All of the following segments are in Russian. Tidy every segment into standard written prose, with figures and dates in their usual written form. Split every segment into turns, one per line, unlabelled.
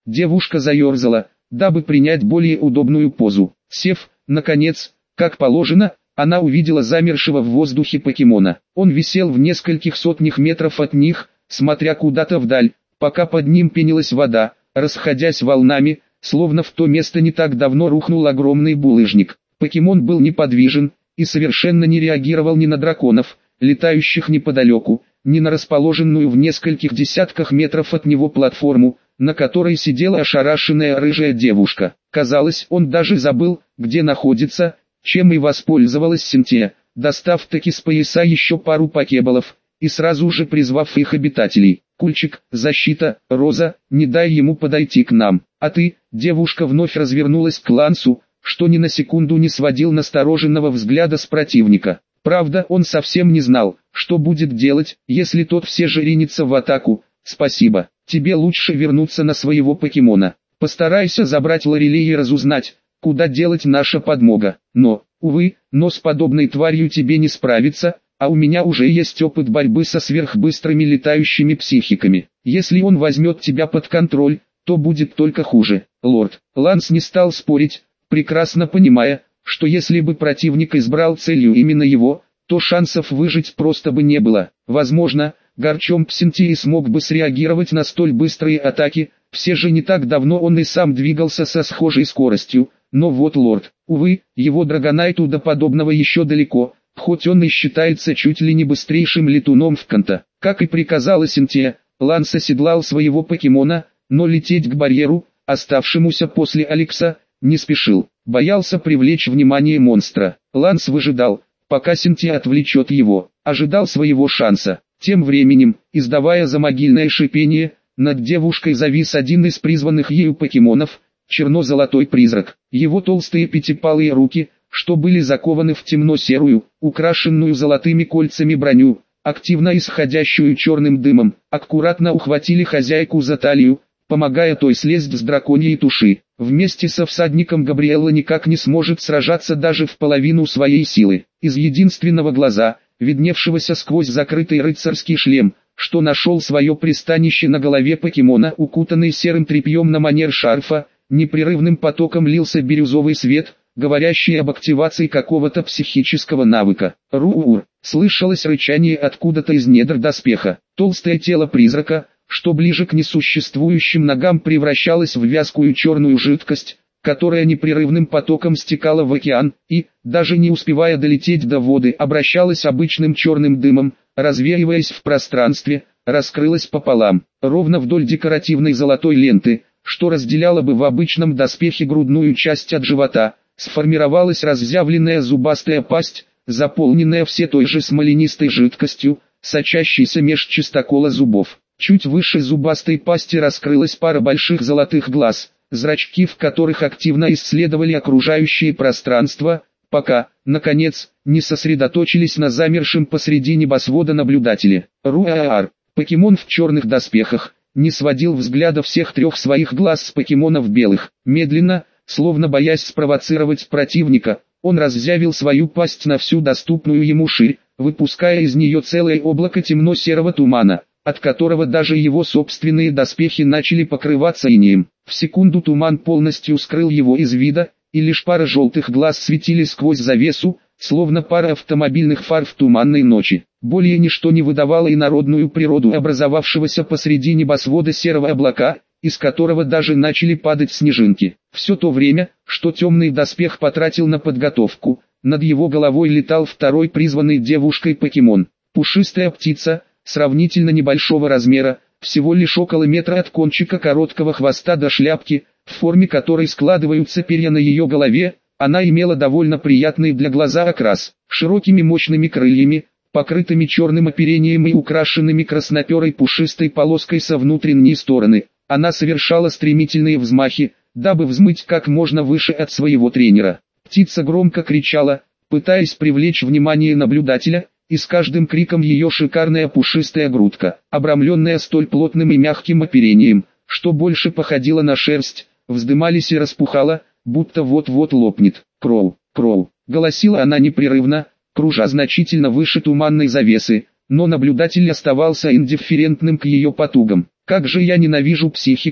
Девушка заерзала, дабы принять более удобную позу. Сев, наконец, как положено, она увидела замершего в воздухе покемона. Он висел в нескольких сотнях метров от них, смотря куда-то вдаль, пока под ним пенилась вода, расходясь волнами, словно в то место не так давно рухнул огромный булыжник. Покемон был неподвижен и совершенно не реагировал ни на драконов, летающих неподалеку, ни на расположенную в нескольких десятках метров от него платформу, на которой сидела ошарашенная рыжая девушка. Казалось, он даже забыл, где находится, чем и воспользовалась Синтия, достав таки с пояса еще пару покеболов, и сразу же призвав их обитателей. «Кульчик, защита, Роза, не дай ему подойти к нам. А ты», девушка вновь развернулась к Лансу, что ни на секунду не сводил настороженного взгляда с противника. Правда, он совсем не знал, что будет делать, если тот все же ринется в атаку. «Спасибо, тебе лучше вернуться на своего покемона. Постарайся забрать Лорелей и разузнать, куда делать наша подмога. Но, увы, с подобной тварью тебе не справиться, а у меня уже есть опыт борьбы со сверхбыстрыми летающими психиками. Если он возьмет тебя под контроль, то будет только хуже». Лорд Ланс не стал спорить, прекрасно понимая, что если бы противник избрал целью именно его, то шансов выжить просто бы не было. Возможно, Гарчомп Синтии смог бы среагировать на столь быстрые атаки, все же не так давно он и сам двигался со схожей скоростью, но вот лорд, увы, его Драгонайту до подобного еще далеко, хоть он и считается чуть ли не быстрейшим летуном в Канто. Как и приказала Синтия, Ланс оседлал своего покемона, но лететь к барьеру, оставшемуся после Алекса, не спешил. Боялся привлечь внимание монстра. Ланс выжидал, пока Синтия отвлечет его, ожидал своего шанса. Тем временем, издавая замогильное шипение, над девушкой завис один из призванных ею покемонов, черно-золотой призрак. Его толстые пятипалые руки, что были закованы в темно-серую, украшенную золотыми кольцами броню, активно исходящую черным дымом, аккуратно ухватили хозяйку за талию, помогая той слезть с драконьей туши. Вместе со всадником Габриэлла никак не сможет сражаться даже в половину своей силы. Из единственного глаза, видневшегося сквозь закрытый рыцарский шлем, что нашел свое пристанище на голове покемона, укутанный серым тряпьем на манер шарфа, непрерывным потоком лился бирюзовый свет, говорящий об активации какого-то психического навыка. «Ру-ур!» слышалось рычание откуда-то из недр доспеха. Толстое тело призрака, что ближе к несуществующим ногам, превращалось в вязкую черную жидкость, которая непрерывным потоком стекала в океан, и, даже не успевая долететь до воды, обращалась обычным черным дымом, развеиваясь в пространстве, раскрылась пополам, ровно вдоль декоративной золотой ленты, что разделяла бы в обычном доспехе грудную часть от живота, сформировалась разъявленная зубастая пасть, заполненная все той же смоленистой жидкостью, сочащейся меж чистокола зубов. Чуть выше зубастой пасти раскрылась пара больших золотых глаз, зрачки в которых активно исследовали окружающее пространство, пока, наконец, не сосредоточились на замершем посреди небосвода наблюдателе. Руаар, покемон в черных доспехах, не сводил взгляда всех трех своих глаз с покемонов белых. Медленно, словно боясь спровоцировать противника, он разъявил свою пасть на всю доступную ему ширь, выпуская из нее целое облако темно-серого тумана, от которого даже его собственные доспехи начали покрываться инеем. В секунду туман полностью скрыл его из вида, и лишь пара желтых глаз светили сквозь завесу, словно пара автомобильных фар в туманной ночи. Более ничто не выдавало инородную природу образовавшегося посреди небосвода серого облака, из которого даже начали падать снежинки. Все то время, что темный доспех потратил на подготовку, над его головой летал второй призванный девушкой покемон. Пушистая птица, сравнительно небольшого размера, всего лишь около метра от кончика короткого хвоста до шляпки, в форме которой складываются перья на ее голове. Она имела довольно приятный для глаза окрас, широкими мощными крыльями, покрытыми черным оперением и украшенными красноперой пушистой полоской со внутренней стороны. Она совершала стремительные взмахи, дабы взмыть как можно выше от своего тренера. Птица громко кричала, пытаясь привлечь внимание наблюдателя, и с каждым криком ее шикарная пушистая грудка, обрамленная столь плотным и мягким оперением, что больше походила на шерсть, вздымались и распухала, будто вот-вот лопнет. «Кроу, Кроу», голосила она непрерывно, кружа значительно выше туманной завесы, но наблюдатель оставался индифферентным к ее потугам. «Как же я ненавижу психиков»,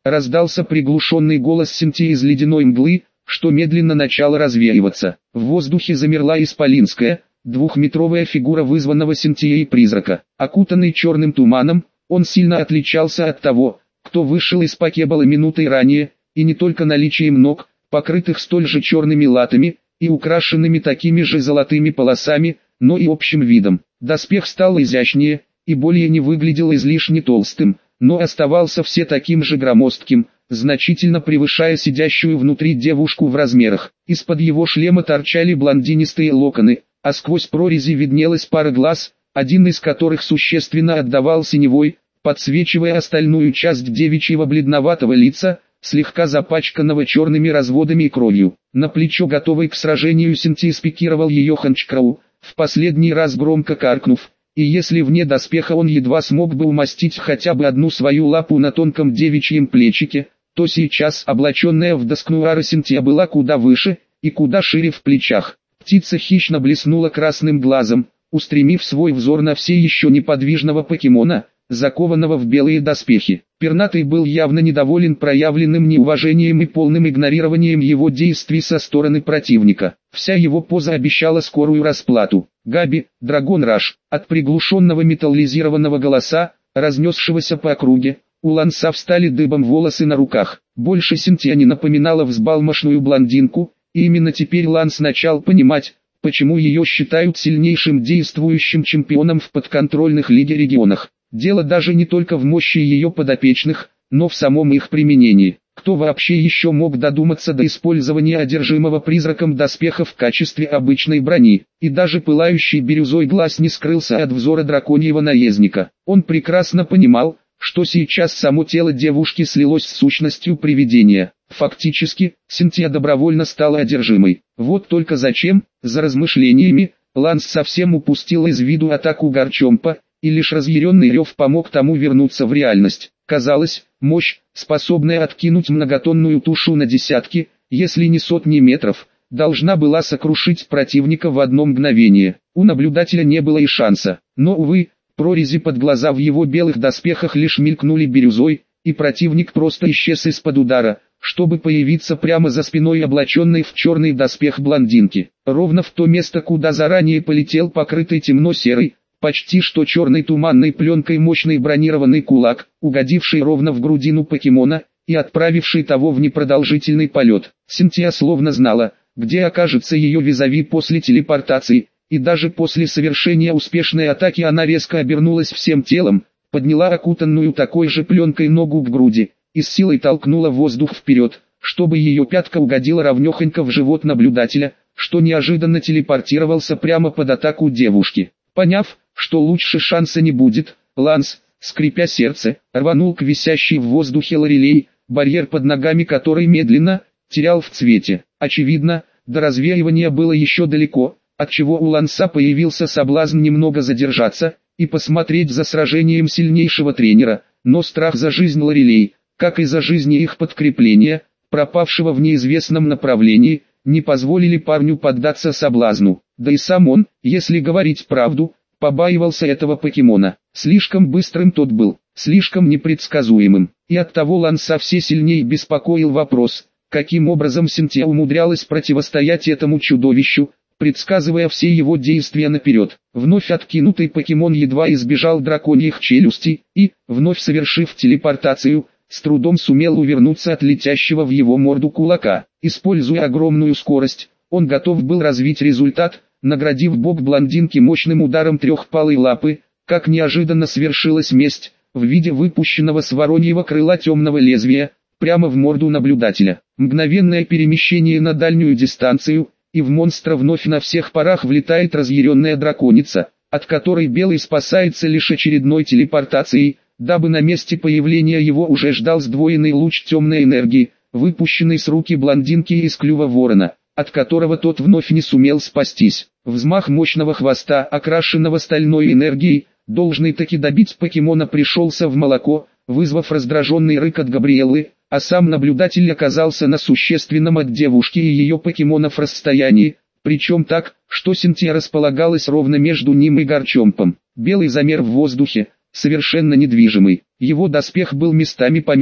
раздался приглушенный голос Синтии из ледяной мглы, что медленно начало развеиваться. В воздухе замерла исполинская, двухметровая фигура вызванного Синтией призрака. Окутанный черным туманом, он сильно отличался от того, кто вышел из Покебала минутой ранее, и не только наличием ног, покрытых столь же черными латами, и украшенными такими же золотыми полосами, но и общим видом. Доспех стал изящнее, и более не выглядел излишне толстым, но оставался все таким же громоздким, значительно превышая сидящую внутри девушку в размерах. Из-под его шлема торчали блондинистые локоны, а сквозь прорези виднелась пара глаз, один из которых существенно отдавал синевой, подсвечивая остальную часть девичьего бледноватого лица, слегка запачканного черными разводами и кровью. На плечо, готовый к сражению, Синтии спикировал ее Ханчкрау, в последний раз громко каркнув, и если вне доспеха он едва смог бы умастить хотя бы одну свою лапу на тонком девичьем плечике, то сейчас облаченная в доскнуара Синтия была куда выше и куда шире в плечах. Птица хищно блеснула красным глазом, устремив свой взор на все еще неподвижного покемона, закованного в белые доспехи. Пернатый был явно недоволен проявленным неуважением и полным игнорированием его действий со стороны противника. Вся его поза обещала скорую расплату. Габи, Драгон Раш, от приглушенного металлизированного голоса, разнесшегося по округе, у Ланса встали дыбом волосы на руках. Больше Синтия не напоминала взбалмошную блондинку, и именно теперь Ланс начал понимать, почему ее считают сильнейшим действующим чемпионом в подконтрольных лиге регионах. Дело даже не только в мощи ее подопечных, но в самом их применении. Кто вообще еще мог додуматься до использования одержимого призраком доспеха в качестве обычной брони? И даже пылающий бирюзой глаз не скрылся от взора драконьего наездника. Он прекрасно понимал, что сейчас само тело девушки слилось с сущностью привидения. Фактически, Синтия добровольно стала одержимой. Вот только зачем, за размышлениями, Ланс совсем упустил из виду атаку Гарчомпа, и лишь разъяренный рев помог тому вернуться в реальность. Казалось, мощь, способная откинуть многотонную тушу на десятки, если не сотни метров, должна была сокрушить противника в одно мгновение. У наблюдателя не было и шанса. Но, увы, прорези под глаза в его белых доспехах лишь мелькнули бирюзой, и противник просто исчез из-под удара, чтобы появиться прямо за спиной облаченной в черный доспех блондинки. Ровно в то место, куда заранее полетел покрытый темно-серый, почти что черной туманной пленкой мощный бронированный кулак, угодивший ровно в грудину покемона, и отправивший того в непродолжительный полет. Синтия словно знала, где окажется ее визави после телепортации, и даже после совершения успешной атаки она резко обернулась всем телом, подняла окутанную такой же пленкой ногу к груди, и с силой толкнула воздух вперед, чтобы ее пятка угодила ровнехонько в живот наблюдателя, что неожиданно телепортировался прямо под атаку девушки. Поняв, что лучше шанса не будет, Ланс, скрипя сердце, рванул к висящей в воздухе Лорелей, барьер под ногами которой медленно терял в цвете. Очевидно, до развеивания было еще далеко, отчего у Ланса появился соблазн немного задержаться и посмотреть за сражением сильнейшего тренера, но страх за жизнь Лорелей, как и за жизни их подкрепления, пропавшего в неизвестном направлении, не позволили парню поддаться соблазну. Да и сам он, если говорить правду, побаивался этого покемона. Слишком быстрым тот был, слишком непредсказуемым. И оттого Ланса все сильнее беспокоил вопрос, каким образом Синтия умудрялась противостоять этому чудовищу, предсказывая все его действия наперед. Вновь откинутый покемон едва избежал драконьих челюстей и, вновь совершив телепортацию, с трудом сумел увернуться от летящего в его морду кулака. Используя огромную скорость, он готов был развить результат, наградив бок блондинки мощным ударом трехпалой лапы, как неожиданно свершилась месть, в виде выпущенного с вороньего крыла темного лезвия, прямо в морду наблюдателя. Мгновенное перемещение на дальнюю дистанцию, и в монстра вновь на всех парах влетает разъяренная драконица, от которой Белый спасается лишь очередной телепортацией, дабы на месте появления его уже ждал сдвоенный луч темной энергии, выпущенный с руки блондинки из клюва ворона, от которого тот вновь не сумел спастись. Взмах мощного хвоста, окрашенного стальной энергией, должный таки добить покемона, пришелся в молоко, вызвав раздраженный рык от Габриэллы, а сам наблюдатель оказался на существенном от девушки и ее покемонов расстоянии, причем так, что Синтия располагалась ровно между ним и Гарчомпом. Белый замер в воздухе, совершенно недвижимый. Его доспех был местами помят,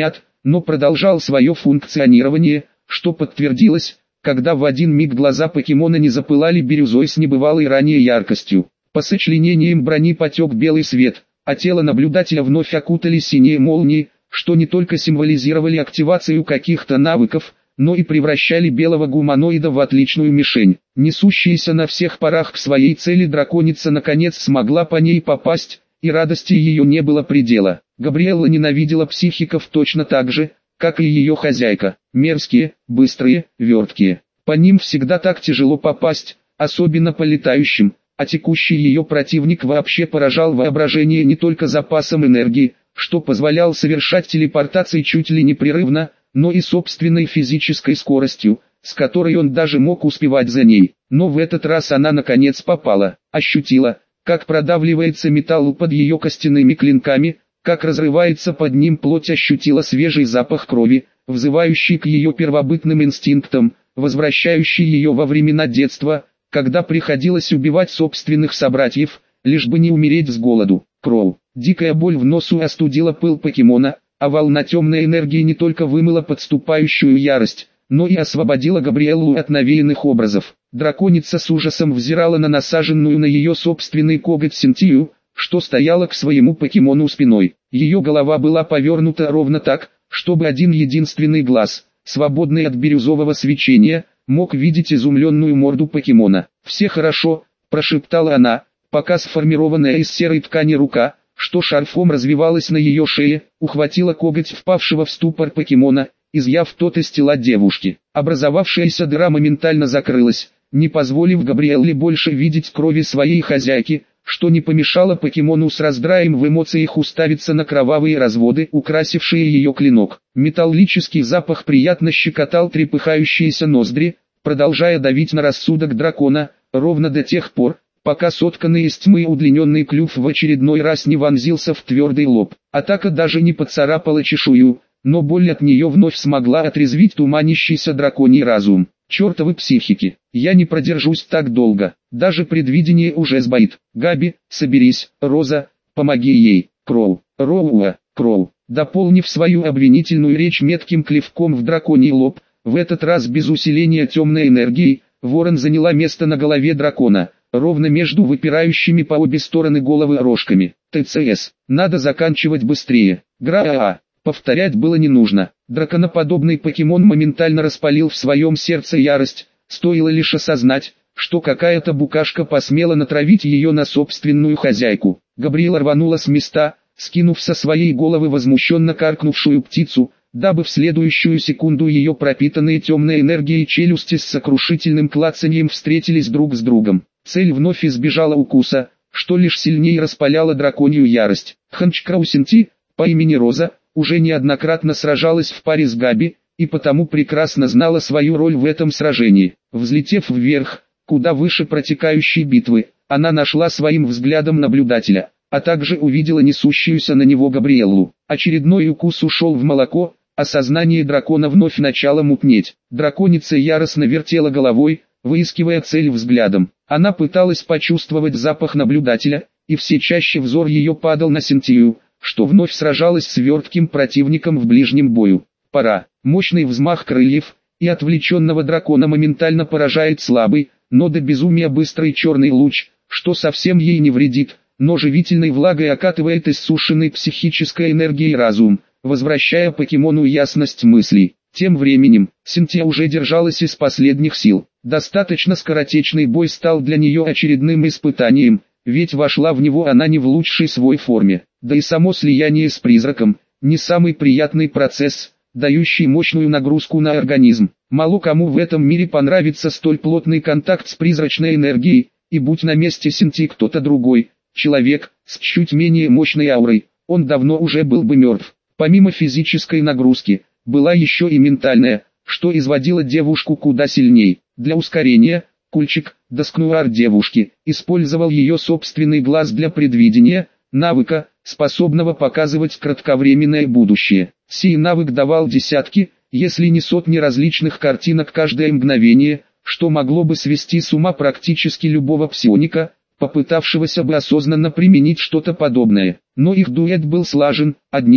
но продолжал свое функционирование, что подтвердилось, когда в один миг глаза покемона не запылали бирюзой с небывалой ранее яркостью. По сочленениям брони потек белый свет, а тело наблюдателя вновь окутали синие молнии, что не только символизировали активацию каких-то навыков, но и превращали белого гуманоида в отличную мишень. Несущаяся на всех парах к своей цели драконица наконец смогла по ней попасть, и радости ее не было предела. Габриэлла ненавидела психиков точно так же, как и ее хозяйка. Мерзкие, быстрые, верткие. По ним всегда так тяжело попасть, особенно по летающим, а текущий ее противник вообще поражал воображение не только запасом энергии, что позволял совершать телепортации чуть ли непрерывно, но и собственной физической скоростью, с которой он даже мог успевать за ней. Но в этот раз она наконец попала, ощутила, как продавливается металл под ее костяными клинками, как разрывается под ним плоть, ощутила свежий запах крови, взывающий к ее первобытным инстинктам, возвращающий ее во времена детства, когда приходилось убивать собственных собратьев, лишь бы не умереть с голоду. Кроу. Дикая боль в носу остудила пыл покемона, а волна темной энергии не только вымыла подступающую ярость, но и освободила Габриэллу от навеянных образов. Драконица с ужасом взирала на насаженную на ее собственный коготь Синтию, что стояла к своему покемону спиной. Ее голова была повернута ровно так, чтобы один единственный глаз, свободный от бирюзового свечения, мог видеть изумленную морду покемона. «Все хорошо», – прошептала она, пока сформированная из серой ткани рука, что шарфом развивалась на ее шее, ухватила коготь впавшего в ступор покемона, изъяв тот из тела девушки. Образовавшаяся дыра моментально закрылась, не позволив Габриэлле больше видеть крови своей хозяйки, что не помешало покемону с раздраем в эмоциях уставиться на кровавые разводы, украсившие ее клинок. Металлический запах приятно щекотал трепыхающиеся ноздри, продолжая давить на рассудок дракона, ровно до тех пор, пока сотканный из тьмы удлиненный клюв в очередной раз не вонзился в твердый лоб. Атака даже не поцарапала чешую, но боль от нее вновь смогла отрезвить туманящийся драконий разум. Чертовы психики, я не продержусь так долго, даже предвидение уже сбоит. Габи, соберись, Роза, помоги ей. Кроу, Роуа, Кроу. Дополнив свою обвинительную речь метким клевком в драконий лоб, в этот раз без усиления темной энергии, ворон заняла место на голове дракона, ровно между выпирающими по обе стороны головы рожками. ТЦС, надо заканчивать быстрее. Гра-а-а. Повторять было не нужно. Драконоподобный покемон моментально распалил в своем сердце ярость, стоило лишь осознать, что какая-то букашка посмела натравить ее на собственную хозяйку. Габриэла рванула с места, скинув со своей головы возмущенно каркнувшую птицу, дабы в следующую секунду ее пропитанные темной энергией челюсти с сокрушительным клацаньем встретились друг с другом. Цель вновь избежала укуса, что лишь сильнее распаляло драконью ярость. Ханчкрау Синти, по имени Роза, уже неоднократно сражалась в паре с Габи, и потому прекрасно знала свою роль в этом сражении. Взлетев вверх, куда выше протекающей битвы, она нашла своим взглядом наблюдателя, а также увидела несущуюся на него Габриэллу. Очередной укус ушел в молоко, а сознание дракона вновь начало мутнеть. Драконица яростно вертела головой, выискивая цель взглядом. Она пыталась почувствовать запах наблюдателя, и все чаще взор ее падал на Синтию, что вновь сражалась с вертким противником в ближнем бою. Пора. Мощный взмах крыльев, и отвлеченного дракона моментально поражает слабый, но до безумия быстрый черный луч, что совсем ей не вредит, но живительной влагой окатывает иссушенной психической энергией разум, возвращая покемону ясность мыслей. Тем временем, Синтия уже держалась из последних сил. Достаточно скоротечный бой стал для нее очередным испытанием, ведь вошла в него она не в лучшей свой форме. Да и само слияние с призраком, не самый приятный процесс, дающий мощную нагрузку на организм. Мало кому в этом мире понравится столь плотный контакт с призрачной энергией, и будь на месте Синтии кто-то другой, человек, с чуть менее мощной аурой, он давно уже был бы мертв. Помимо физической нагрузки, была еще и ментальная, что изводило девушку куда сильней. Для ускорения, Кульчик, доскнуар девушки, использовал ее собственный глаз для предвидения, навыка, способного показывать кратковременное будущее. Сей навык давал десятки, если не сотни различных картинок каждое мгновение, что могло бы свести с ума практически любого псионика, попытавшегося бы осознанно применить что-то подобное. Но их дуэт был слажен, одни,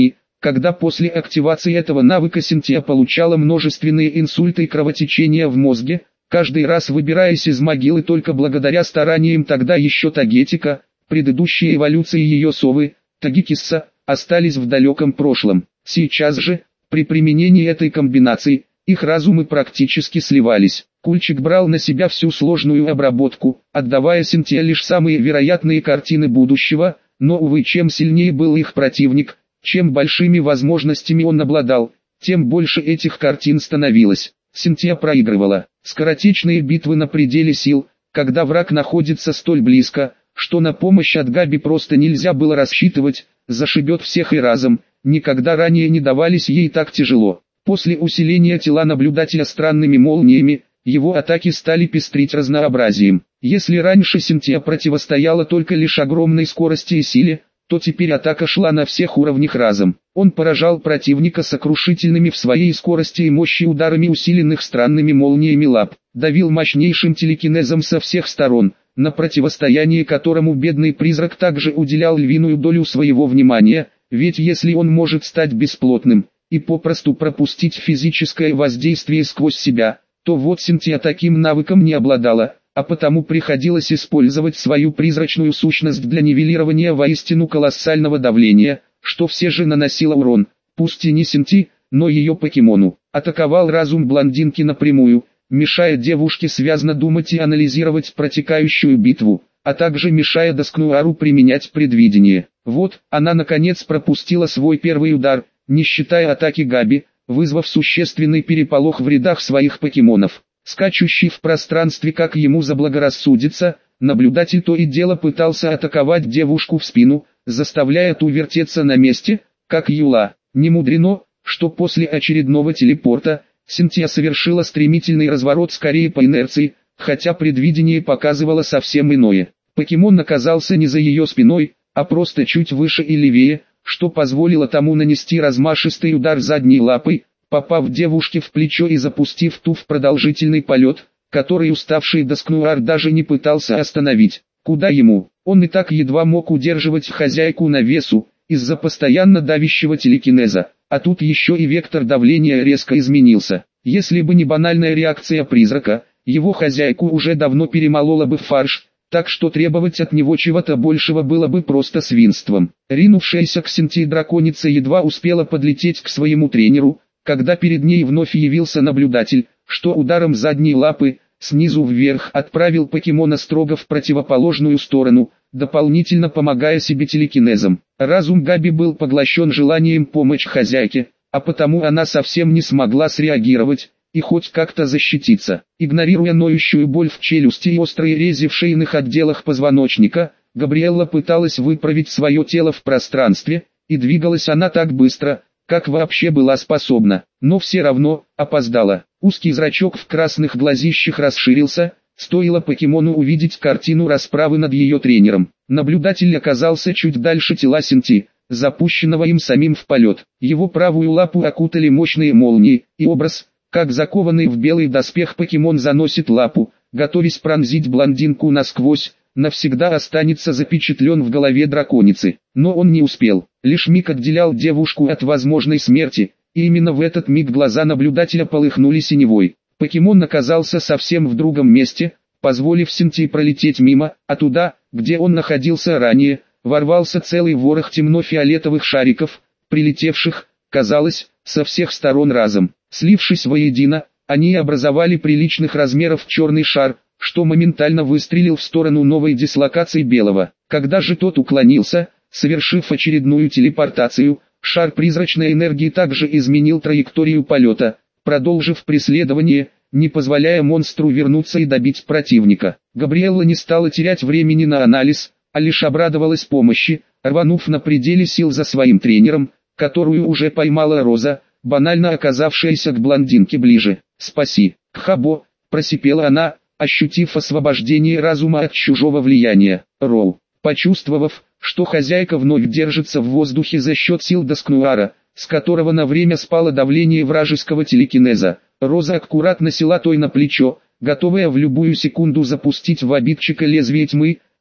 когда после активации этого навыка Синтия получала множественные инсульты и кровотечения в мозге, каждый раз выбираясь из могилы только благодаря стараниям тогда еще Тагетика, предыдущие эволюции ее совы, Тагикисса, остались в далеком прошлом. Сейчас же, при применении этой комбинации, их разумы практически сливались. Кульчик брал на себя всю сложную обработку, отдавая Синтия лишь самые вероятные картины будущего, но увы, чем сильнее был их противник, чем большими возможностями он обладал, тем больше этих картин становилось. Синтия проигрывала. Скоротечные битвы на пределе сил, когда враг находится столь близко, что на помощь от Габи просто нельзя было рассчитывать, зашибет всех и разом, никогда ранее не давались ей так тяжело. После усиления тела наблюдателя странными молниями, его атаки стали пестрить разнообразием. Если раньше Синтия противостояла только лишь огромной скорости и силе, то теперь атака шла на всех уровнях разом. Он поражал противника сокрушительными в своей скорости и мощи ударами усиленных странными молниями лап, давил мощнейшим телекинезом со всех сторон, на противостояние которому бедный призрак также уделял львиную долю своего внимания, ведь если он может стать бесплотным и попросту пропустить физическое воздействие сквозь себя, то вот Синтия таким навыком не обладала, а потому приходилось использовать свою призрачную сущность для нивелирования воистину колоссального давления, что все же наносило урон, пусть и не Синти, но ее покемону. Атаковал разум блондинки напрямую, мешая девушке связно думать и анализировать протекающую битву, а также мешая Доскнуару применять предвидение. Вот, она наконец пропустила свой первый удар, не считая атаки Габи, вызвав существенный переполох в рядах своих покемонов. Скачущий в пространстве как ему заблагорассудится, наблюдатель то и дело пытался атаковать девушку в спину, заставляя ту вертеться на месте, как юла. Не мудрено, что после очередного телепорта, Синтия совершила стремительный разворот скорее по инерции, хотя предвидение показывало совсем иное. Покемон оказался не за ее спиной, а просто чуть выше и левее, что позволило тому нанести размашистый удар задней лапой, попав девушке в плечо и запустив ту в продолжительный полет, который уставший Доскнуар даже не пытался остановить. Куда ему? Он и так едва мог удерживать хозяйку на весу, из-за постоянно давящего телекинеза, а тут еще и вектор давления резко изменился. Если бы не банальная реакция призрака, его хозяйку уже давно перемолола бы в фарш, так что требовать от него чего-то большего было бы просто свинством. Ринувшаяся к Синтии драконица едва успела подлететь к своему тренеру, когда перед ней вновь явился наблюдатель, что ударом задней лапы, снизу вверх отправил покемона строго в противоположную сторону, дополнительно помогая себе телекинезом. Разум Габи был поглощен желанием помочь хозяйке, а потому она совсем не смогла среагировать и хоть как-то защититься. Игнорируя ноющую боль в челюсти и острые рези в шейных отделах позвоночника, Габриэлла пыталась выправить свое тело в пространстве, и двигалась она так быстро, как вообще была способна, но все равно опоздала. Узкий зрачок в красных глазищах расширился, стоило покемону увидеть картину расправы над ее тренером. Наблюдатель оказался чуть дальше тела Синти, запущенного им самим в полет. Его правую лапу окутали мощные молнии, и образ, как закованный в белый доспех покемон заносит лапу, готовясь пронзить блондинку насквозь, навсегда останется запечатлен в голове драконицы. Но он не успел, лишь миг отделял девушку от возможной смерти, и именно в этот миг глаза наблюдателя полыхнули синевой. Покемон оказался совсем в другом месте, позволив Синтии пролететь мимо, а туда, где он находился ранее, ворвался целый ворох темно-фиолетовых шариков, прилетевших, казалось, со всех сторон разом. Слившись воедино, они образовали приличных размеров черный шар, что моментально выстрелил в сторону новой дислокации белого. Когда же тот уклонился, совершив очередную телепортацию, шар призрачной энергии также изменил траекторию полета, продолжив преследование, не позволяя монстру вернуться и добить противника. Габриэлла не стала терять времени на анализ, а лишь обрадовалась помощи, рванув на пределе сил за своим тренером, которую уже поймала Роза, банально оказавшаяся к блондинке ближе. «Спаси, Кхабо!» – просипела она, ощутив освобождение разума от чужого влияния. Роу, почувствовав, что хозяйка вновь держится в воздухе за счет сил Доскнуара, с которого на время спало давление вражеского телекинеза, Роза аккуратно села той на плечо, готовая в любую секунду запустить в обидчика лезвие тьмы,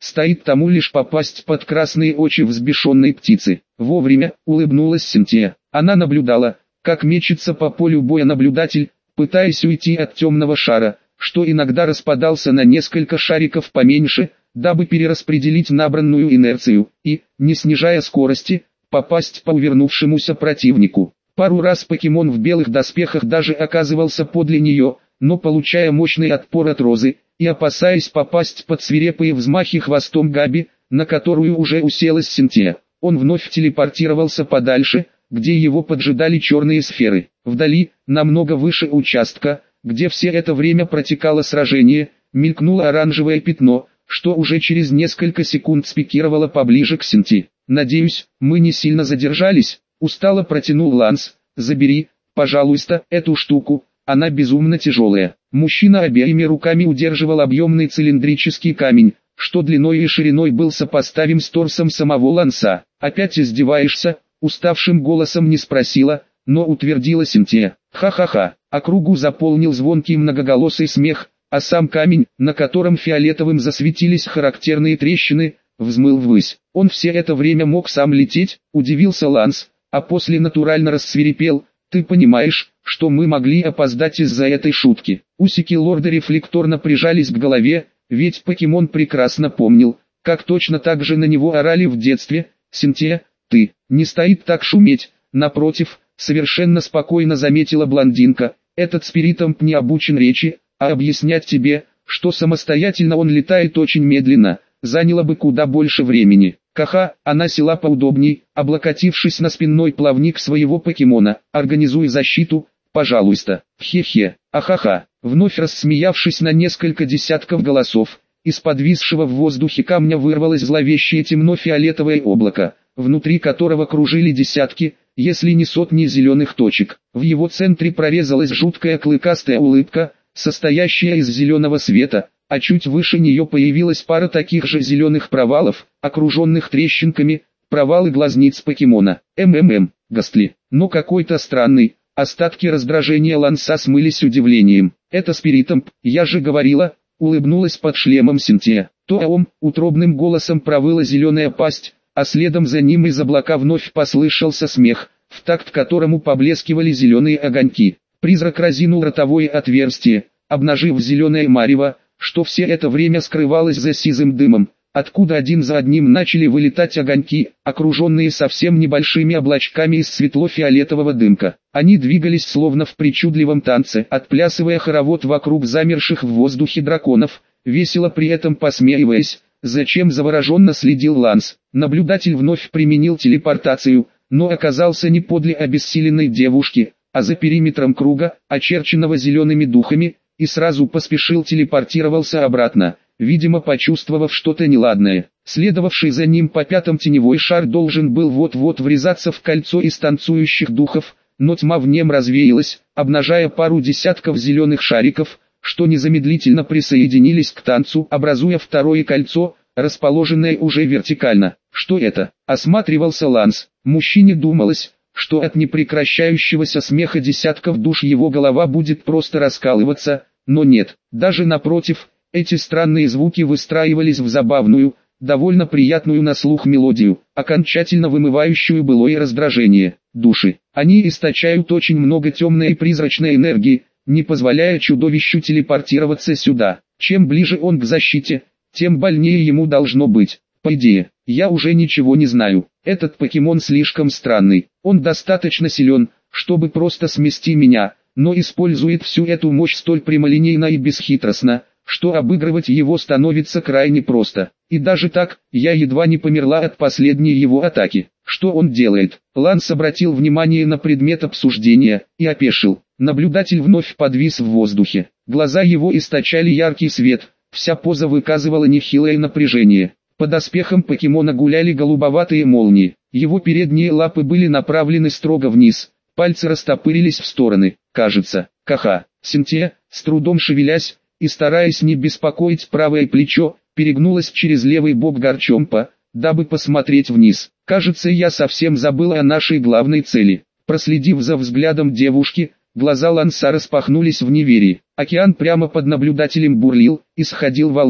стоит тому лишь попасть под красные очи взбешенной птицы. Вовремя улыбнулась Синтия. Она наблюдала, как мечется по полю боя наблюдатель, пытаясь уйти от темного шара, что иногда распадался на несколько шариков поменьше, дабы перераспределить набранную инерцию, и, не снижая скорости, попасть по увернувшемуся противнику. Пару раз покемон в белых доспехах даже оказывался подле нее, но получая мощный отпор от Розы, и опасаясь попасть под свирепые взмахи хвостом Габи, на которую уже уселась Синтия, он вновь телепортировался подальше, где его поджидали черные сферы. Вдали, намного выше участка, где все это время протекало сражение, мелькнуло оранжевое пятно, что уже через несколько секунд спикировало поближе к Синти. «Надеюсь, мы не сильно задержались», — устало протянул Ланс. «Забери, пожалуйста, эту штуку, она безумно тяжелая». Мужчина обеими руками удерживал объемный цилиндрический камень, что длиной и шириной был сопоставим с торсом самого Ланса. «Опять издеваешься?» — уставшим голосом не спросила, но утвердила Синтия. «Ха-ха-ха». Округу заполнил звонкий многоголосый смех, а сам камень, на котором фиолетовым засветились характерные трещины, взмыл ввысь. Он все это время мог сам лететь, удивился Ланс, а после натурально рассвирепел. «Ты понимаешь, что мы могли опоздать из-за этой шутки?» Усики лорда рефлекторно прижались к голове, ведь покемон прекрасно помнил, как точно так же на него орали в детстве. «Синтия, ты, не стоит так шуметь», напротив, совершенно спокойно заметила блондинка, «этот спиритомп не обучен речи, а объяснять тебе, что самостоятельно он летает очень медленно, заняло бы куда больше времени». «Ха-ха», она села поудобней, облокотившись на спинной плавник своего покемона. «Организуй защиту, пожалуйста». «Хе-хе, ахаха», вновь рассмеявшись на несколько десятков голосов, из подвисшего в воздухе камня вырвалось зловещее темно-фиолетовое облако, внутри которого кружили десятки, если не сотни зеленых точек. В его центре прорезалась жуткая клыкастая улыбка, состоящая из зеленого света, а чуть выше нее появилась пара таких же зеленых провалов, окруженных трещинками, провалы глазниц покемона. Гастли, но какой-то странный. Остатки раздражения Ланса смылись удивлением. «Это спиритомп, я же говорила», — улыбнулась под шлемом Синтия. «Тоаом», — утробным голосом провыла зеленая пасть, а следом за ним из облака вновь послышался смех, в такт которому поблескивали зеленые огоньки. Призрак разинул ротовое отверстие, обнажив зеленое марево, что все это время скрывалось за сизым дымом, откуда один за одним начали вылетать огоньки, окруженные совсем небольшими облачками из светло-фиолетового дымка. Они двигались словно в причудливом танце, отплясывая хоровод вокруг замерших в воздухе драконов, весело при этом посмеиваясь, зачем завороженно следил Ланс. Наблюдатель вновь применил телепортацию, но оказался не подле обессиленной девушки, а за периметром круга, очерченного зелеными духами, и сразу поспешил телепортировался обратно, видимо почувствовав что-то неладное. Следовавший за ним по пятам теневой шар должен был вот-вот врезаться в кольцо из танцующих духов, но тьма в нем развеялась, обнажая пару десятков зеленых шариков, что незамедлительно присоединились к танцу, образуя второе кольцо, расположенное уже вертикально. «Что это?» — осматривался Ланс. Мужчине думалось, что от непрекращающегося смеха десятков душ его голова будет просто раскалываться, но нет, даже напротив, эти странные звуки выстраивались в забавную, довольно приятную на слух мелодию, окончательно вымывающую былое раздражение. Души. Они источают очень много темной и призрачной энергии, не позволяя чудовищу телепортироваться сюда. Чем ближе он к защите, тем больнее ему должно быть. По идее, я уже ничего не знаю. Этот покемон слишком странный. Он достаточно силен, чтобы просто смести меня, но использует всю эту мощь столь прямолинейно и бесхитростно, что обыгрывать его становится крайне просто. И даже так, я едва не померла от последней его атаки. Что он делает? Ланс обратил внимание на предмет обсуждения и опешил. Наблюдатель вновь подвис в воздухе. Глаза его источали яркий свет, вся поза выказывала нехилое напряжение. Под доспехом покемона гуляли голубоватые молнии. Его передние лапы были направлены строго вниз, пальцы растопырились в стороны. Кажется, Синтия, с трудом шевелясь и стараясь не беспокоить правое плечо, перегнулась через левый бок Гарчомпа, дабы посмотреть вниз. «Кажется, я совсем забыла о нашей главной цели». Проследив за взглядом девушки, глаза Ланса распахнулись в неверии. Океан прямо под наблюдателем бурлил и сходил волнами.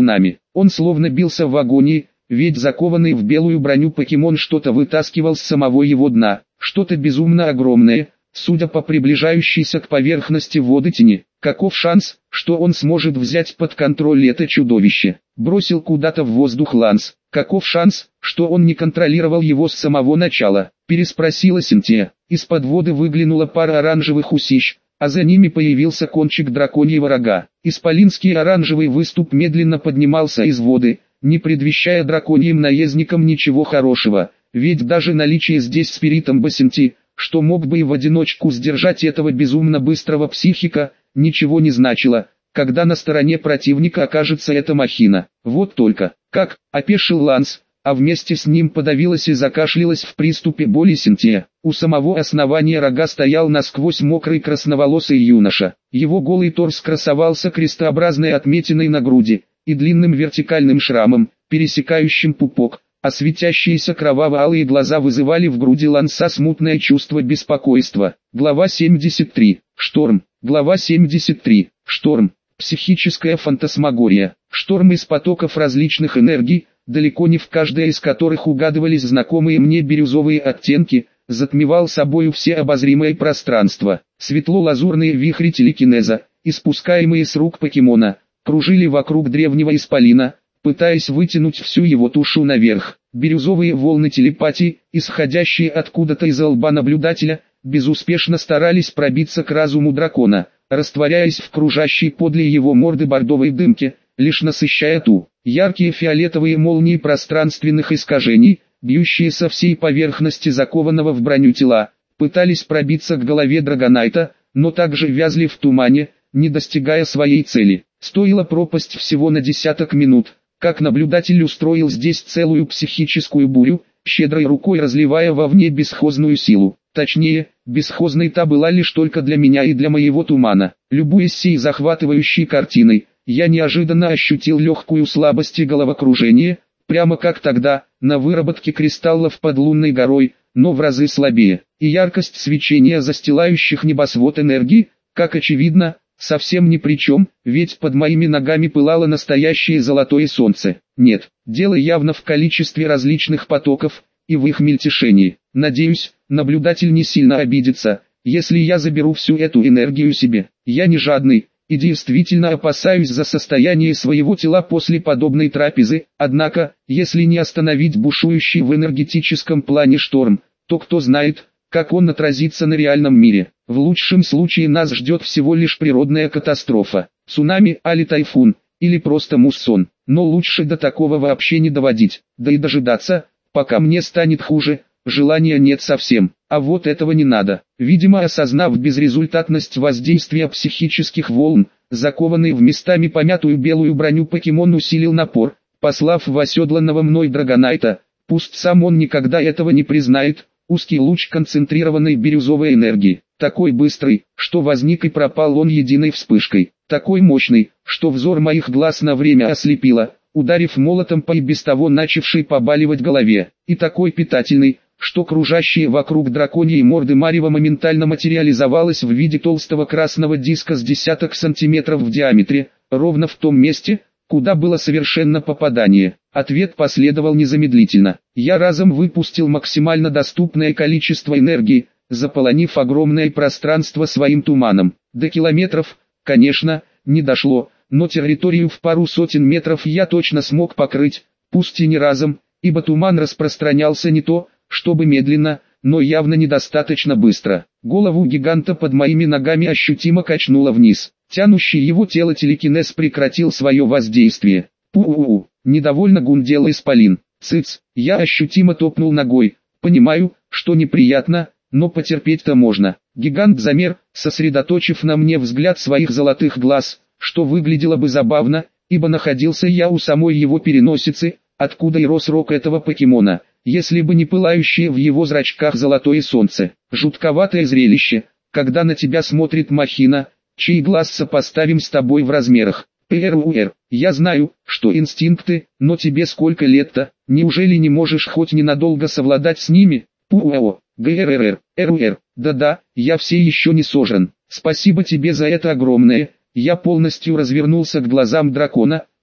Он словно бился в агонии, ведь закованный в белую броню покемон что-то вытаскивал с самого его дна, что-то безумно огромное, судя по приближающейся к поверхности воды тени. Каков шанс, что он сможет взять под контроль это чудовище? Бросил куда-то в воздух Ланс. Каков шанс, что он не контролировал его с самого начала? Переспросила Синтия. Из-под воды выглянула пара оранжевых усищ, а за ними появился кончик драконьего рога. Исполинский оранжевый выступ медленно поднимался из воды, не предвещая драконьим наездникам ничего хорошего, ведь даже наличие здесь спиритом Басинти, что мог бы и в одиночку сдержать этого безумно быстрого психика, ничего не значило, когда на стороне противника окажется эта махина. Вот только, как, опешил Ланс, а вместе с ним подавилась и закашлялась в приступе боли Синтия. У самого основания рога стоял насквозь мокрый красноволосый юноша. Его голый торс красовался крестообразной отметиной на груди и длинным вертикальным шрамом, пересекающим пупок, а светящиеся кроваво-алые глаза вызывали в груди Ланса смутное чувство беспокойства. Глава 73. Шторм. Глава 73. Шторм. Психическая фантасмагория. Шторм из потоков различных энергий, далеко не в каждой из которых угадывались знакомые мне бирюзовые оттенки, затмевал собою все обозримое пространство. Светло-лазурные вихри телекинеза, испускаемые с рук покемона, кружили вокруг древнего исполина, пытаясь вытянуть всю его тушу наверх. Бирюзовые волны телепатии, исходящие откуда-то из лба наблюдателя, безуспешно старались пробиться к разуму дракона, растворяясь в кружащей подле его морды бордовой дымке, лишь насыщая ту. Яркие фиолетовые молнии пространственных искажений, бьющие со всей поверхности закованного в броню тела, пытались пробиться к голове Драгонайта, но также вязли в тумане, не достигая своей цели. Стоила пропасть всего на десяток минут, как наблюдатель устроил здесь целую психическую бурю, щедрой рукой разливая вовне бесхозную силу. Точнее, бесхозной та была лишь только для меня и для моего тумана. Любуясь сей захватывающей картиной, я неожиданно ощутил легкую слабость и головокружение, прямо как тогда, на выработке кристаллов под лунной горой, но в разы слабее. И яркость свечения застилающих небосвод энергии, как очевидно, совсем ни при чем, ведь под моими ногами пылало настоящее золотое солнце. Нет, дело явно в количестве различных потоков и в их мельтешении. Надеюсь, наблюдатель не сильно обидится, если я заберу всю эту энергию себе. Я не жадный и действительно опасаюсь за состояние своего тела после подобной трапезы, однако, если не остановить бушующий в энергетическом плане шторм, то кто знает, как он отразится на реальном мире. В лучшем случае нас ждет всего лишь природная катастрофа, цунами, али тайфун, или просто муссон, но лучше до такого вообще не доводить, да и дожидаться, пока мне станет хуже, желания нет совсем, а вот этого не надо. Видимо, осознав безрезультатность воздействия психических волн, закованный в местами помятую белую броню покемон усилил напор, послав в оседланного мной Драгонайта, пусть сам он никогда этого не признает, узкий луч концентрированной бирюзовой энергии, такой быстрый, что возник и пропал он единой вспышкой, такой мощный, что взор моих глаз на время ослепило, ударив молотом по и без того начавшей побаливать голове, и такой питательный, что кружащие вокруг драконьей морды марево моментально материализовалось в виде толстого красного диска с десяток сантиметров в диаметре, ровно в том месте, куда было совершенно попадание. Ответ последовал незамедлительно. Я разом выпустил максимально доступное количество энергии, заполонив огромное пространство своим туманом. До километров, конечно, не дошло, но территорию в пару сотен метров я точно смог покрыть, пусть и не разом, ибо туман распространялся не то, чтобы медленно, но явно недостаточно быстро. Голову гиганта под моими ногами ощутимо качнуло вниз. Тянущий его тело телекинез прекратил свое воздействие. Пу-у-у, недовольно гундел исполин. Цыц, я ощутимо топнул ногой. Понимаю, что неприятно, но потерпеть-то можно. Гигант замер, сосредоточив на мне взгляд своих золотых глаз, что выглядело бы забавно, ибо находился я у самой его переносицы, откуда и рос рог этого покемона, если бы не пылающее в его зрачках золотое солнце. Жутковатое зрелище, когда на тебя смотрит махина, чей глаз сопоставим с тобой в размерах. ПРУР, я знаю, что инстинкты, но тебе сколько лет-то, неужели не можешь хоть ненадолго совладать с ними? ПУО, ГРР, РУР, да-да, я все еще не сожран. Спасибо тебе за это огромное. Я полностью развернулся к глазам дракона,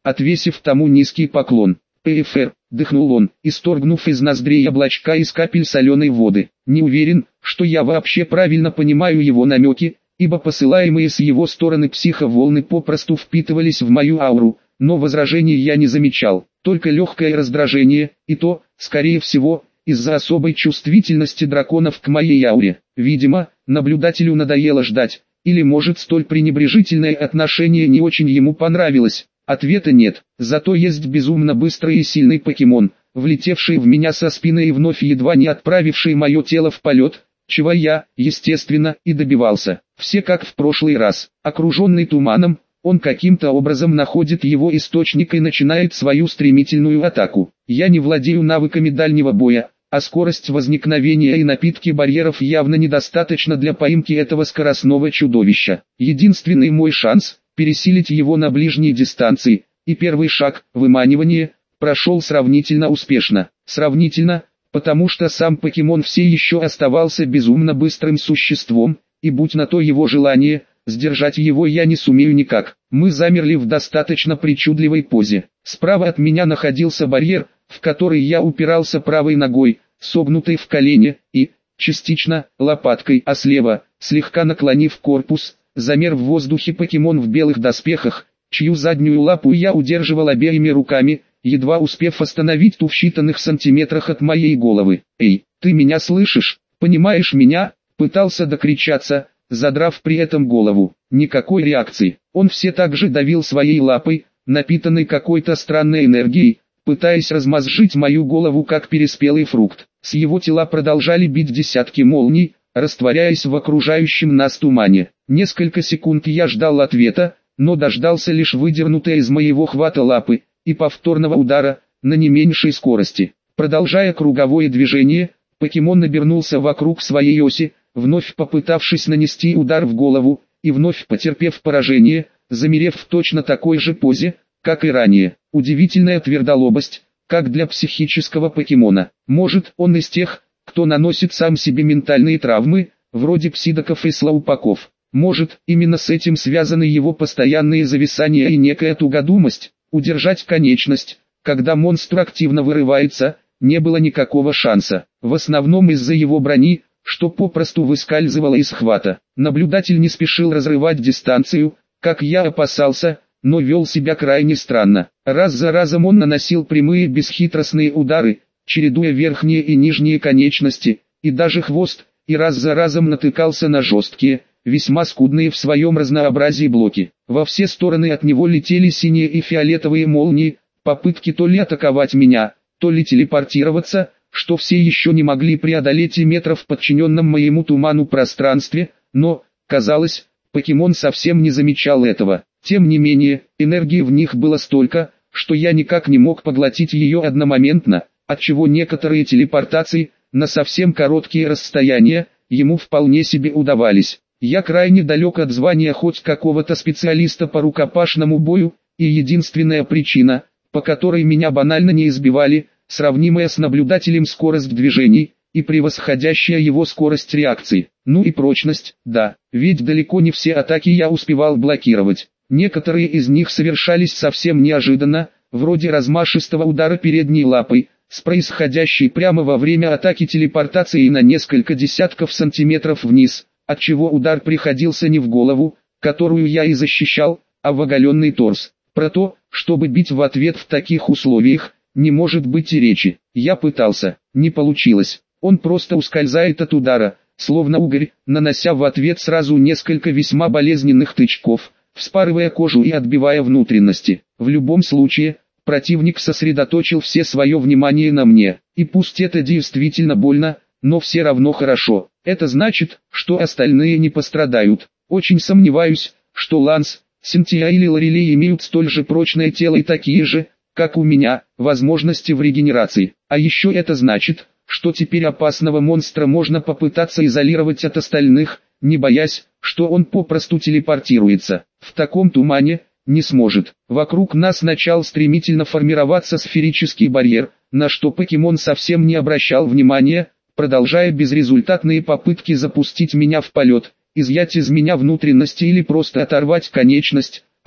отвесив тому низкий поклон. «ПФР», — дыхнул он, исторгнув из ноздрей облачка из капель соленой воды. «Не уверен, что я вообще правильно понимаю его намеки, ибо посылаемые с его стороны психоволны попросту впитывались в мою ауру, но возражений я не замечал, только легкое раздражение, и то, скорее всего, из-за особой чувствительности драконов к моей ауре. Видимо, наблюдателю надоело ждать, или может столь пренебрежительное отношение не очень ему понравилось. Ответа нет, зато есть безумно быстрый и сильный покемон, влетевший в меня со спины и вновь едва не отправивший мое тело в полет, чего я, естественно, и добивался. Все как в прошлый раз, окруженный туманом, он каким-то образом находит его источник и начинает свою стремительную атаку. Я не владею навыками дальнего боя, а скорость возникновения и напитки барьеров явно недостаточно для поимки этого скоростного чудовища. Единственный мой шанс – пересилить его на ближней дистанции, и первый шаг, выманивание, прошел сравнительно успешно. Сравнительно, потому что сам покемон все еще оставался безумно быстрым существом, и будь на то его желание, сдержать его я не сумею никак. Мы замерли в достаточно причудливой позе. Справа от меня находился барьер, в который я упирался правой ногой, согнутой в колене, и, частично, лопаткой, а слева, слегка наклонив корпус, замер в воздухе покемон в белых доспехах, чью заднюю лапу я удерживал обеими руками, едва успев остановить ту в считанных сантиметрах от моей головы. «Эй, ты меня слышишь? Понимаешь меня?» Пытался докричаться, задрав при этом голову. Никакой реакции. Он все так же давил своей лапой, напитанной какой-то странной энергией, пытаясь размозжить мою голову как переспелый фрукт. С его тела продолжали бить десятки молний, растворяясь в окружающем нас тумане. Несколько секунд я ждал ответа, но дождался лишь выдернутой из моего хвата лапы и повторного удара на не меньшей скорости. Продолжая круговое движение, покемон обернулся вокруг своей оси, вновь попытавшись нанести удар в голову, и вновь потерпев поражение, замерев в точно такой же позе, как и ранее. Удивительная твердолобость, как для психического покемона. Может, он из тех, кто наносит сам себе ментальные травмы, вроде псидоков и слоупаков. Может, именно с этим связаны его постоянные зависания и некая тугодумость. Удержать конечность, когда монстр активно вырывается, не было никакого шанса. В основном из-за его брони, что попросту выскальзывало из хвата. Наблюдатель не спешил разрывать дистанцию, как я опасался, но вел себя крайне странно. Раз за разом он наносил прямые бесхитростные удары, чередуя верхние и нижние конечности, и даже хвост, и раз за разом натыкался на жесткие, весьма скудные в своем разнообразии блоки. Во все стороны от него летели синие и фиолетовые молнии, попытки то ли атаковать меня, то ли телепортироваться, что все еще не могли преодолеть и метров в подчиненном моему туману пространстве, но, казалось, покемон совсем не замечал этого. Тем не менее, энергии в них было столько, что я никак не мог поглотить ее одномоментно, отчего некоторые телепортации, на совсем короткие расстояния, ему вполне себе удавались. Я крайне далек от звания хоть какого-то специалиста по рукопашному бою, и единственная причина, по которой меня банально не избивали, сравнимая с наблюдателем скорость движений, и превосходящая его скорость реакции. Ну и прочность, да, ведь далеко не все атаки я успевал блокировать. Некоторые из них совершались совсем неожиданно, вроде размашистого удара передней лапой, с происходящей прямо во время атаки телепортацией на несколько десятков сантиметров вниз, отчего удар приходился не в голову, которую я и защищал, а в оголенный торс. Про то, чтобы бить в ответ в таких условиях, не может быть и речи. Я пытался, не получилось. Он просто ускользает от удара, словно угорь, нанося в ответ сразу несколько весьма болезненных тычков, вспарывая кожу и отбивая внутренности. В любом случае, противник сосредоточил все свое внимание на мне, и пусть это действительно больно, но все равно хорошо. Это значит, что остальные не пострадают. Очень сомневаюсь, что Ланс, Синтия или Лорелей имеют столь же прочное тело и такие же, как у меня, возможности в регенерации. А еще это значит, что теперь опасного монстра можно попытаться изолировать от остальных, не боясь, что он попросту телепортируется. В таком тумане не сможет. Вокруг нас начал стремительно формироваться сферический барьер, на что покемон совсем не обращал внимания, продолжая безрезультатные попытки запустить меня в полет, изъять из меня внутренности или просто оторвать конечность,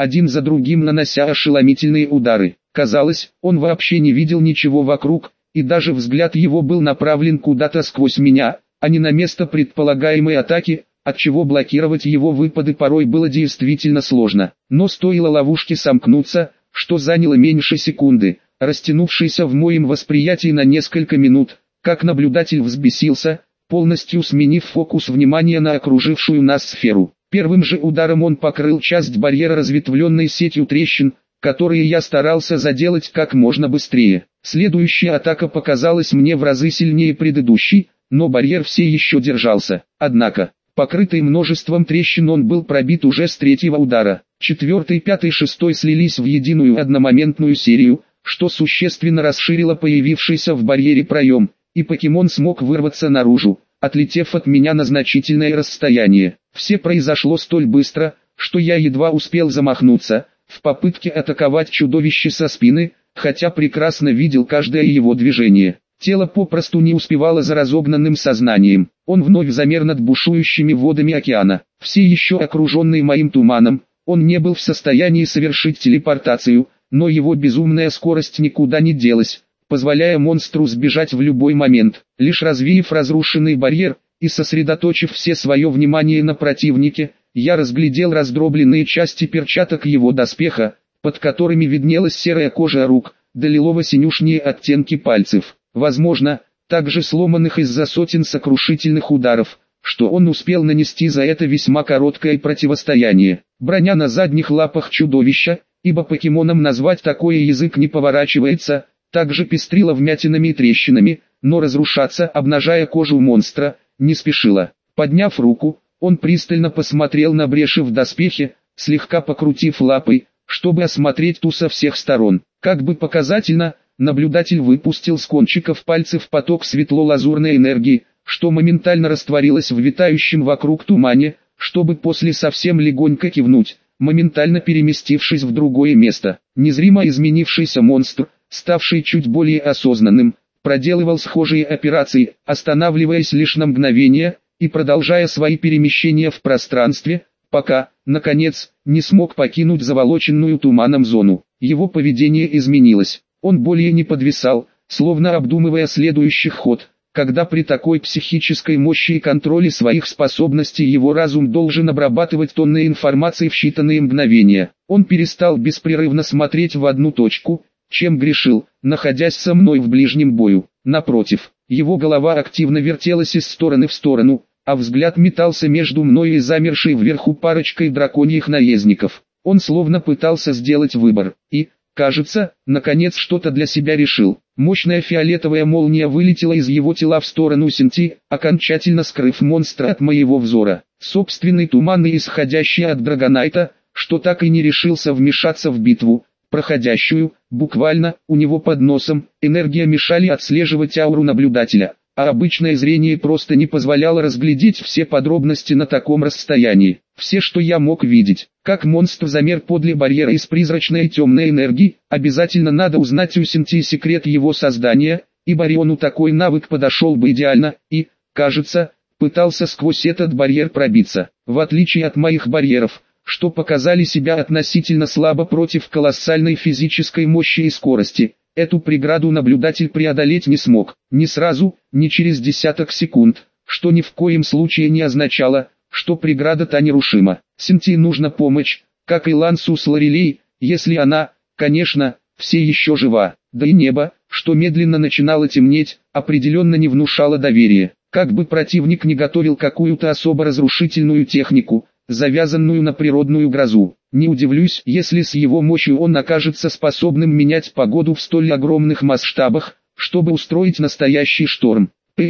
один за другим нанося ошеломительные удары. Казалось, он вообще не видел ничего вокруг, и даже взгляд его был направлен куда-то сквозь меня, а не на место предполагаемой атаки, отчего блокировать его выпады порой было действительно сложно. Но стоило ловушке сомкнуться, что заняло меньше секунды, растянувшейся в моем восприятии на несколько минут, как наблюдатель взбесился, полностью сменив фокус внимания на окружившую нас сферу. Первым же ударом он покрыл часть барьера разветвленной сетью трещин, которые я старался заделать как можно быстрее. Следующая атака показалась мне в разы сильнее предыдущей, но барьер все еще держался. Однако, покрытый множеством трещин, он был пробит уже с третьего удара. Четвертый, пятый, шестой слились в единую одномоментную серию, что существенно расширило появившийся в барьере проем, и покемон смог вырваться наружу, отлетев от меня на значительное расстояние. Все произошло столь быстро, что я едва успел замахнуться, в попытке атаковать чудовище со спины, хотя прекрасно видел каждое его движение. Тело попросту не успевало за разогнанным сознанием. Он вновь замер над бушующими водами океана. Все еще окруженный моим туманом, он не был в состоянии совершить телепортацию, но его безумная скорость никуда не делась, позволяя монстру сбежать в любой момент. Лишь развеяв разрушенный барьер и сосредоточив все свое внимание на противнике, я разглядел раздробленные части перчаток его доспеха, под которыми виднелась серая кожа рук, да лилово-синюшние оттенки пальцев, возможно, также сломанных из-за сотен сокрушительных ударов, что он успел нанести за это весьма короткое противостояние. Броня на задних лапах чудовища, ибо покемоном назвать такое язык не поворачивается, также пестрила вмятинами и трещинами, но разрушаться, обнажая кожу монстра, не спешила. Подняв руку, он пристально посмотрел на бреши в доспехе, слегка покрутив лапой, чтобы осмотреть ту со всех сторон. Как бы показательно, наблюдатель выпустил с кончиков пальцев поток светло-лазурной энергии, что моментально растворилось в витающем вокруг тумане, чтобы после совсем легонько кивнуть, моментально переместившись в другое место. Незримо изменившийся монстр, ставший чуть более осознанным, проделывал схожие операции, останавливаясь лишь на мгновение и продолжая свои перемещения в пространстве, пока, наконец, не смог покинуть заволоченную туманом зону. Его поведение изменилось. Он более не подвисал, словно обдумывая следующий ход, когда при такой психической мощи и контроле своих способностей его разум должен обрабатывать тонны информации в считанные мгновения. Он перестал беспрерывно смотреть в одну точку, чем грешил, находясь со мной в ближнем бою. Напротив, его голова активно вертелась из стороны в сторону, а взгляд метался между мной и замершей вверху парочкой драконьих наездников. Он словно пытался сделать выбор, и, кажется, наконец что-то для себя решил. Мощная фиолетовая молния вылетела из его тела в сторону Синти, окончательно скрыв монстра от моего взора. Собственный туман и исходящий от Драгонайта, что так и не решился вмешаться в битву, проходящую, буквально, у него под носом, энергия мешали отслеживать ауру наблюдателя, а обычное зрение просто не позволяло разглядеть все подробности на таком расстоянии. Все, что я мог видеть, как монстр замер подле барьера из призрачной темной энергии, обязательно надо узнать у Синти секрет его создания, и Бариону такой навык подошел бы идеально, и, кажется, пытался сквозь этот барьер пробиться. В отличие от моих барьеров, что показали себя относительно слабо против колоссальной физической мощи и скорости, эту преграду наблюдатель преодолеть не смог, ни сразу, ни через десяток секунд, что ни в коем случае не означало, что преграда-то нерушима. Синти нужна помощь, как и Лансу с Лорелей, если она, конечно, все еще жива. Да и небо, что медленно начинало темнеть, определенно не внушало доверия. Как бы противник не готовил какую-то особо разрушительную технику, завязанную на природную грозу. Не удивлюсь, если с его мощью он окажется способным менять погоду в столь огромных масштабах, чтобы устроить настоящий шторм.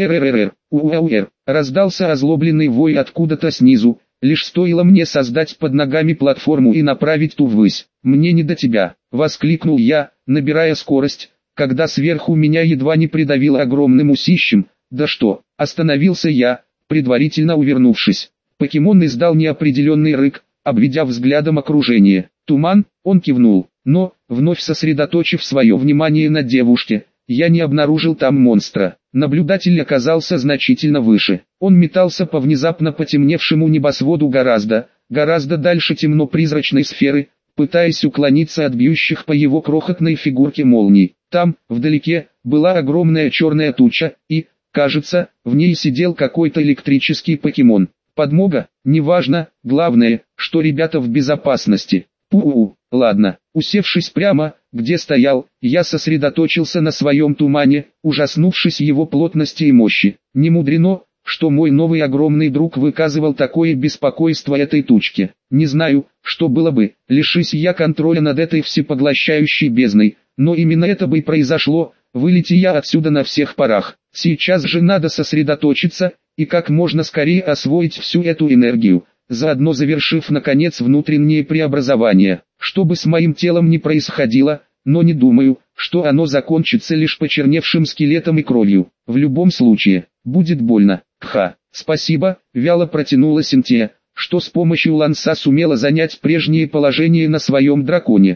Уауэр, раздался озлобленный вой откуда-то снизу, лишь стоило мне создать под ногами платформу и направить ту ввысь. «Мне не до тебя», — воскликнул я, набирая скорость, когда сверху меня едва не придавило огромным усищем. «Да что?» — остановился я, предварительно увернувшись. Покемон издал неопределенный рык, обведя взглядом окружение. «Туман», — он кивнул, но, вновь сосредоточив свое внимание на девушке, я не обнаружил там монстра. Наблюдатель оказался значительно выше. Он метался по внезапно потемневшему небосводу гораздо дальше темно-призрачной сферы, пытаясь уклониться от бьющих по его крохотной фигурке молний. Там, вдалеке, была огромная черная туча, и, кажется, в ней сидел какой-то электрический покемон. Подмога? Неважно, главное, что ребята в безопасности. Ладно. Усевшись прямо, где стоял, я сосредоточился на своем тумане, ужаснувшись его плотности и мощи. Не мудрено, что мой новый огромный друг выказывал такое беспокойство этой тучке. Не знаю, что было бы, лишись я контроля над этой всепоглощающей бездной, но именно это бы и произошло, вылети я отсюда на всех парах. Сейчас же надо сосредоточиться, и как можно скорее освоить всю эту энергию, заодно завершив наконец внутреннее преобразование. Что бы с моим телом ни происходило, но не думаю, что оно закончится лишь почерневшим скелетом и кровью. В любом случае, будет больно. Спасибо, вяло протянула Синтия, что с помощью ланса сумела занять прежнее положение на своем драконе.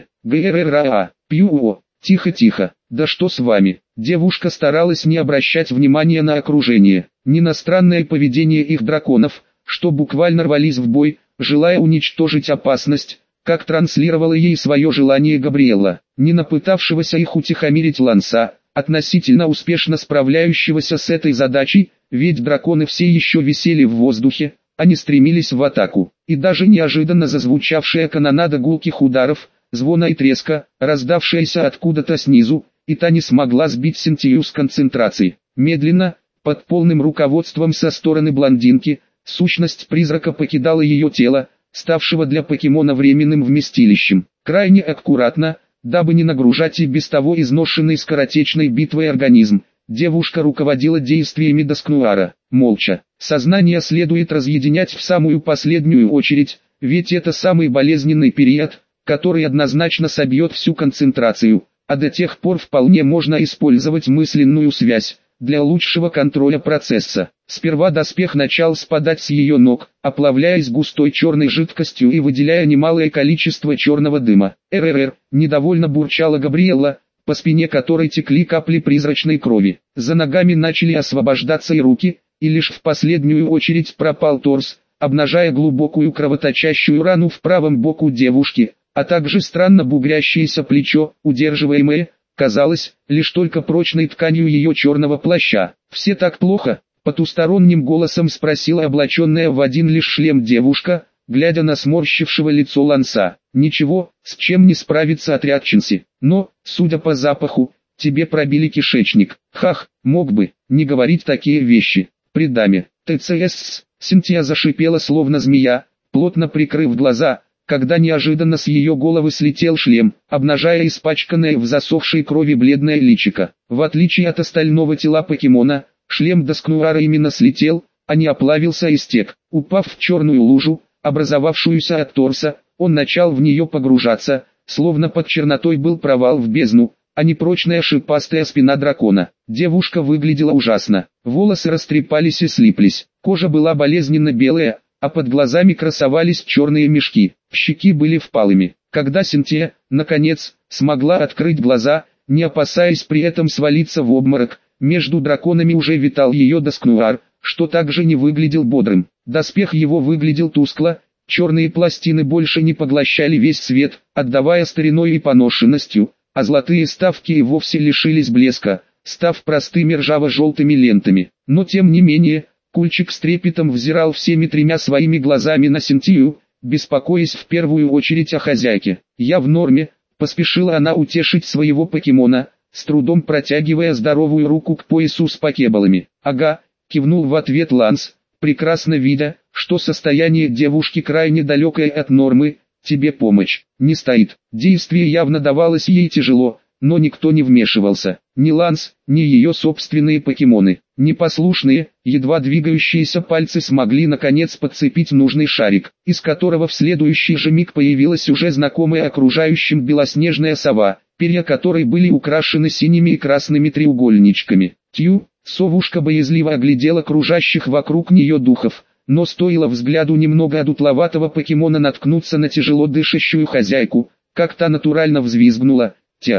Тихо, да что с вами? Девушка старалась не обращать внимания на окружение, ни на странное поведение их драконов, что буквально рвались в бой, желая уничтожить опасность, как транслировала ей свое желание Габриэлла, ни на пытавшегося их утихомирить ланса, относительно успешно справляющегося с этой задачей, ведь драконы все еще висели в воздухе, они стремились в атаку, и даже неожиданно зазвучавшая канонада гулких ударов, звона и треска, раздавшаяся откуда-то снизу, и та не смогла сбить Синтию с концентрации. Медленно, под полным руководством со стороны блондинки, сущность призрака покидала ее тело, ставшего для покемона временным вместилищем. Крайне аккуратно, дабы не нагружать и без того изношенный скоротечной битвой организм, девушка руководила действиями Доскнуара, молча. Сознание следует разъединять в самую последнюю очередь, ведь это самый болезненный период, который однозначно собьет всю концентрацию, а до тех пор вполне можно использовать мысленную связь для лучшего контроля процесса. Сперва доспех начал спадать с ее ног, оплавляясь густой черной жидкостью и выделяя немалое количество черного дыма. Недовольно бурчала Габриэлла, по спине которой текли капли призрачной крови. За ногами начали освобождаться и руки, и лишь в последнюю очередь пропал торс, обнажая глубокую кровоточащую рану в правом боку девушки, а также странно бугрящееся плечо, удерживаемое, казалось, лишь только прочной тканью ее черного плаща. «Все так плохо?» — потусторонним голосом спросила облаченная в один лишь шлем девушка, глядя на сморщившего лицо ланса. «Ничего, с чем не справится отряд Чинси, но, судя по запаху, тебе пробили кишечник». Мог бы не говорить такие вещи. При даме. ТЦС. Синтия зашипела словно змея, плотно прикрыв глаза, когда неожиданно с ее головы слетел шлем, обнажая испачканное в засохшей крови бледное личико. В отличие от остального тела покемона, шлем Доскнуара именно слетел, а не оплавился и стек. Упав в черную лужу, образовавшуюся от торса, он начал в нее погружаться, словно под чернотой был провал в бездну, а не прочная шипастая спина дракона. Девушка выглядела ужасно, волосы растрепались и слиплись, кожа была болезненно белая, а под глазами красовались черные мешки, щеки были впалыми. Когда Синтия, наконец, смогла открыть глаза, не опасаясь при этом свалиться в обморок, между драконами уже витал ее Доскнуар, что также не выглядел бодрым. Доспех его выглядел тускло, черные пластины больше не поглощали весь свет, отдавая стариной и поношенностью, а золотые ставки и вовсе лишились блеска, став простыми ржаво-желтыми лентами. Но тем не менее, Кульчик с трепетом взирал всеми тремя своими глазами на Синтию, беспокоясь в первую очередь о хозяйке. «Я в норме», — поспешила она утешить своего покемона, с трудом протягивая здоровую руку к поясу с покебалами. «Ага», — кивнул в ответ Ланс, прекрасно видя, что состояние девушки крайне далекое от нормы, тебе помощь не стоит. Действие явно давалось ей тяжело, но никто не вмешивался. Ни Ланс, ни ее собственные покемоны. Непослушные, едва двигающиеся пальцы смогли наконец подцепить нужный шарик, из которого в следующий же миг появилась уже знакомая окружающим белоснежная сова, перья которой были украшены синими и красными треугольничками. Совушка боязливо оглядела кружащих вокруг нее духов, но стоило взгляду немного одутловатого покемона наткнуться на тяжело дышащую хозяйку, как та натурально взвизгнула.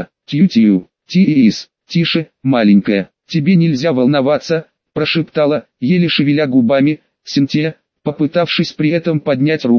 Тиис, тише, маленькая, тебе нельзя волноваться, прошептала, еле шевеля губами, Синтия, попытавшись при этом поднять руку,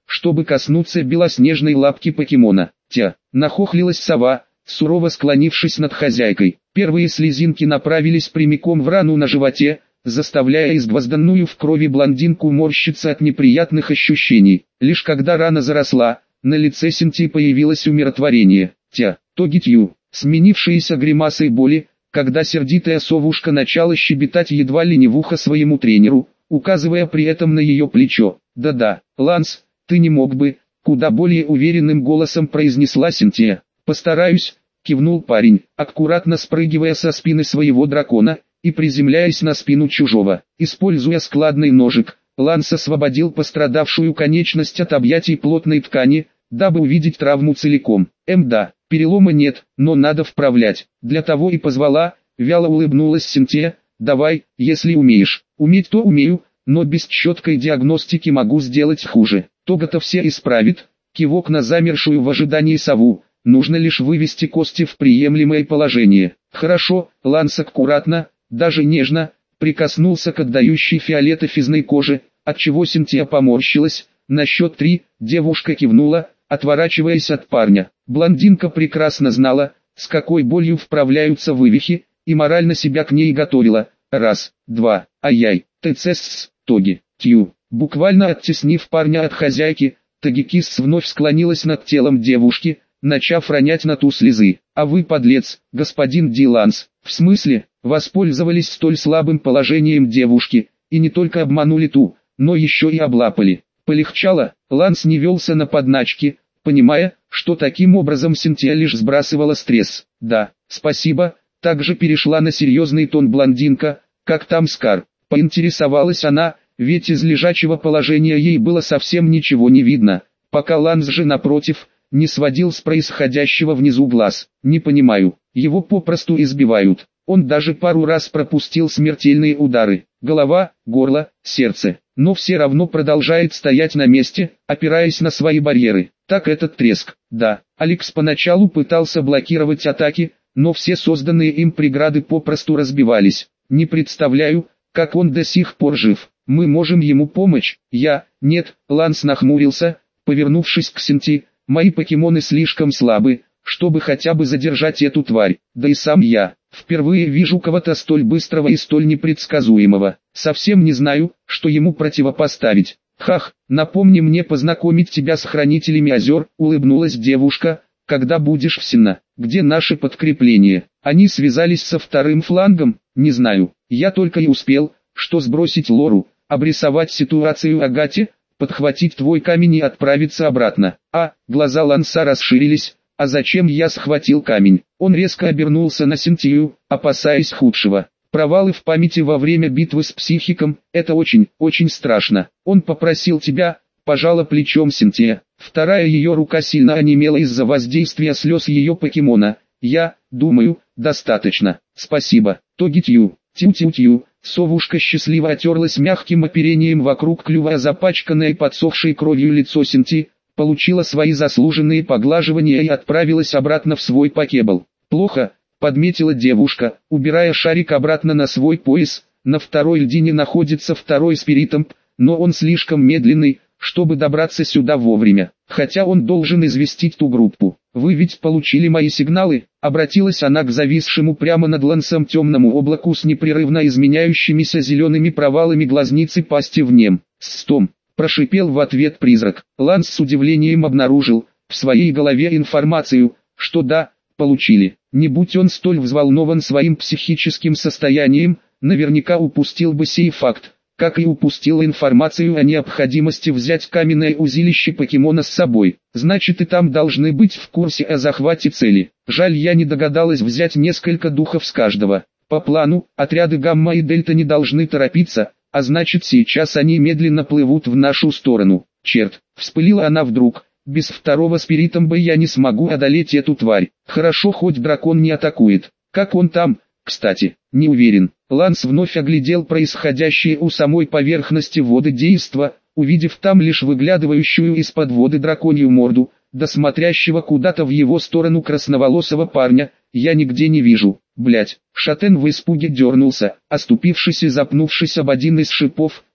чтобы коснуться белоснежной лапки покемона. Тя, нахохлилась сова, сурово склонившись над хозяйкой. Первые слезинки направились прямиком в рану на животе, заставляя изгвозданную в крови блондинку морщиться от неприятных ощущений. Лишь когда рана заросла, на лице Синтии появилось умиротворение. Тя, Тогитью, сменившиеся гримасой боли, когда сердитая совушка начала щебетать едва ли не в ухо своему тренеру, указывая при этом на ее плечо. «Да-да, Ланс, ты не мог бы», — куда более уверенным голосом произнесла Синтия. «Постараюсь», — кивнул парень, аккуратно спрыгивая со спины своего дракона и приземляясь на спину чужого. Используя складный ножик, Ланс освободил пострадавшую конечность от объятий плотной ткани, дабы увидеть травму целиком. Да, перелома нет, но надо вправлять. Для того и позвала, вяло улыбнулась Синтия. «Давай, если умеешь». «Уметь то умею, но без четкой диагностики могу сделать хуже». «Того-то все исправит», кивок на замершую в ожидании сову. «Нужно лишь вывести кости в приемлемое положение». «Хорошо», Ланс аккуратно, даже нежно, прикоснулся к отдающей фиолетофизной коже, отчего Синтия поморщилась. На счет 3 девушка кивнула, отворачиваясь от парня. Блондинка прекрасно знала, с какой болью вправляются вывихи, и морально себя к ней готовила. Раз, два, ай-яй, ТЦС, Тоги, Тью. Буквально оттеснив парня от хозяйки, Тагикис вновь склонилась над телом девушки, начав ронять на ту слезы. «А вы, подлец, господин Диланс, в смысле?» Воспользовались столь слабым положением девушки, и не только обманули ту, но еще и облапали. Полегчало, Ланс не велся на подначки, понимая, что таким образом Синтия лишь сбрасывала стресс. «Да, спасибо», также перешла на серьезный тон блондинка. «Как там Скар?» Поинтересовалась она, ведь из лежачего положения ей было совсем ничего не видно, пока Ланс же напротив, не сводил с происходящего внизу глаз. «Не понимаю, его попросту избивают». Он даже пару раз пропустил смертельные удары, голова, горло, сердце, но все равно продолжает стоять на месте, опираясь на свои барьеры. Так этот треск. Да, Алекс поначалу пытался блокировать атаки, но все созданные им преграды попросту разбивались. Не представляю, как он до сих пор жив. Мы можем ему помочь? Нет, Ланс нахмурился, повернувшись к Синти. Мои покемоны слишком слабы, чтобы хотя бы задержать эту тварь, да и сам я впервые вижу кого-то столь быстрого и столь непредсказуемого. Совсем не знаю, что ему противопоставить. Хах, напомни мне познакомить тебя с хранителями озер, улыбнулась девушка. Когда будешь в Синна? Где наши подкрепления? Они связались со вторым флангом? Не знаю, я только и успел, что сбросить Лору, обрисовать ситуацию Агате, подхватить твой камень и отправиться обратно. Глаза Ланса расширились. «А зачем я схватил камень?» Он резко обернулся на Синтию, опасаясь худшего. Провалы в памяти во время битвы с психиком – это очень, очень страшно. Он попросил тебя, пожала плечом Синтия. Вторая ее рука сильно онемела из-за воздействия слез ее покемона. «Я, думаю, достаточно. Спасибо, Тогитью». Тю-тю-тю. Совушка счастливо отерлась мягким оперением вокруг клюва, запачканное подсохшей кровью лицо Синти, получила свои заслуженные поглаживания и отправилась обратно в свой покебл. «Плохо», — подметила девушка, убирая шарик обратно на свой пояс. На второй льдине находится второй спиритомп, но он слишком медленный, чтобы добраться сюда вовремя, хотя он должен известить ту группу. «Вы ведь получили мои сигналы?» Обратилась она к зависшему прямо над Лансом темному облаку с непрерывно изменяющимися зелеными провалами глазницы пасти в нем. «Стом!» Прошипел в ответ призрак. Ланс с удивлением обнаружил в своей голове информацию, что да, получили. Не будь он столь взволнован своим психическим состоянием, наверняка упустил бы сей факт, как и упустил информацию о необходимости взять каменное узилище покемона с собой. Значит, и там должны быть в курсе о захвате цели. Жаль, я не догадалась взять несколько духов с каждого. По плану, отряды Гамма и Дельта не должны торопиться, а значит, сейчас они медленно плывут в нашу сторону. Черт, вспылила она вдруг, без второго спиритомба я не смогу одолеть эту тварь. Хорошо, хоть дракон не атакует. Как он там, кстати, не уверен. Ланс вновь оглядел происходящее у самой поверхности воды действа, увидев там лишь выглядывающую из-под воды драконью морду, да смотрящего куда-то в его сторону красноволосого парня. Я нигде не вижу. Блять. Шатен в испуге дернулся, оступившись и запнувшись об один из шипов,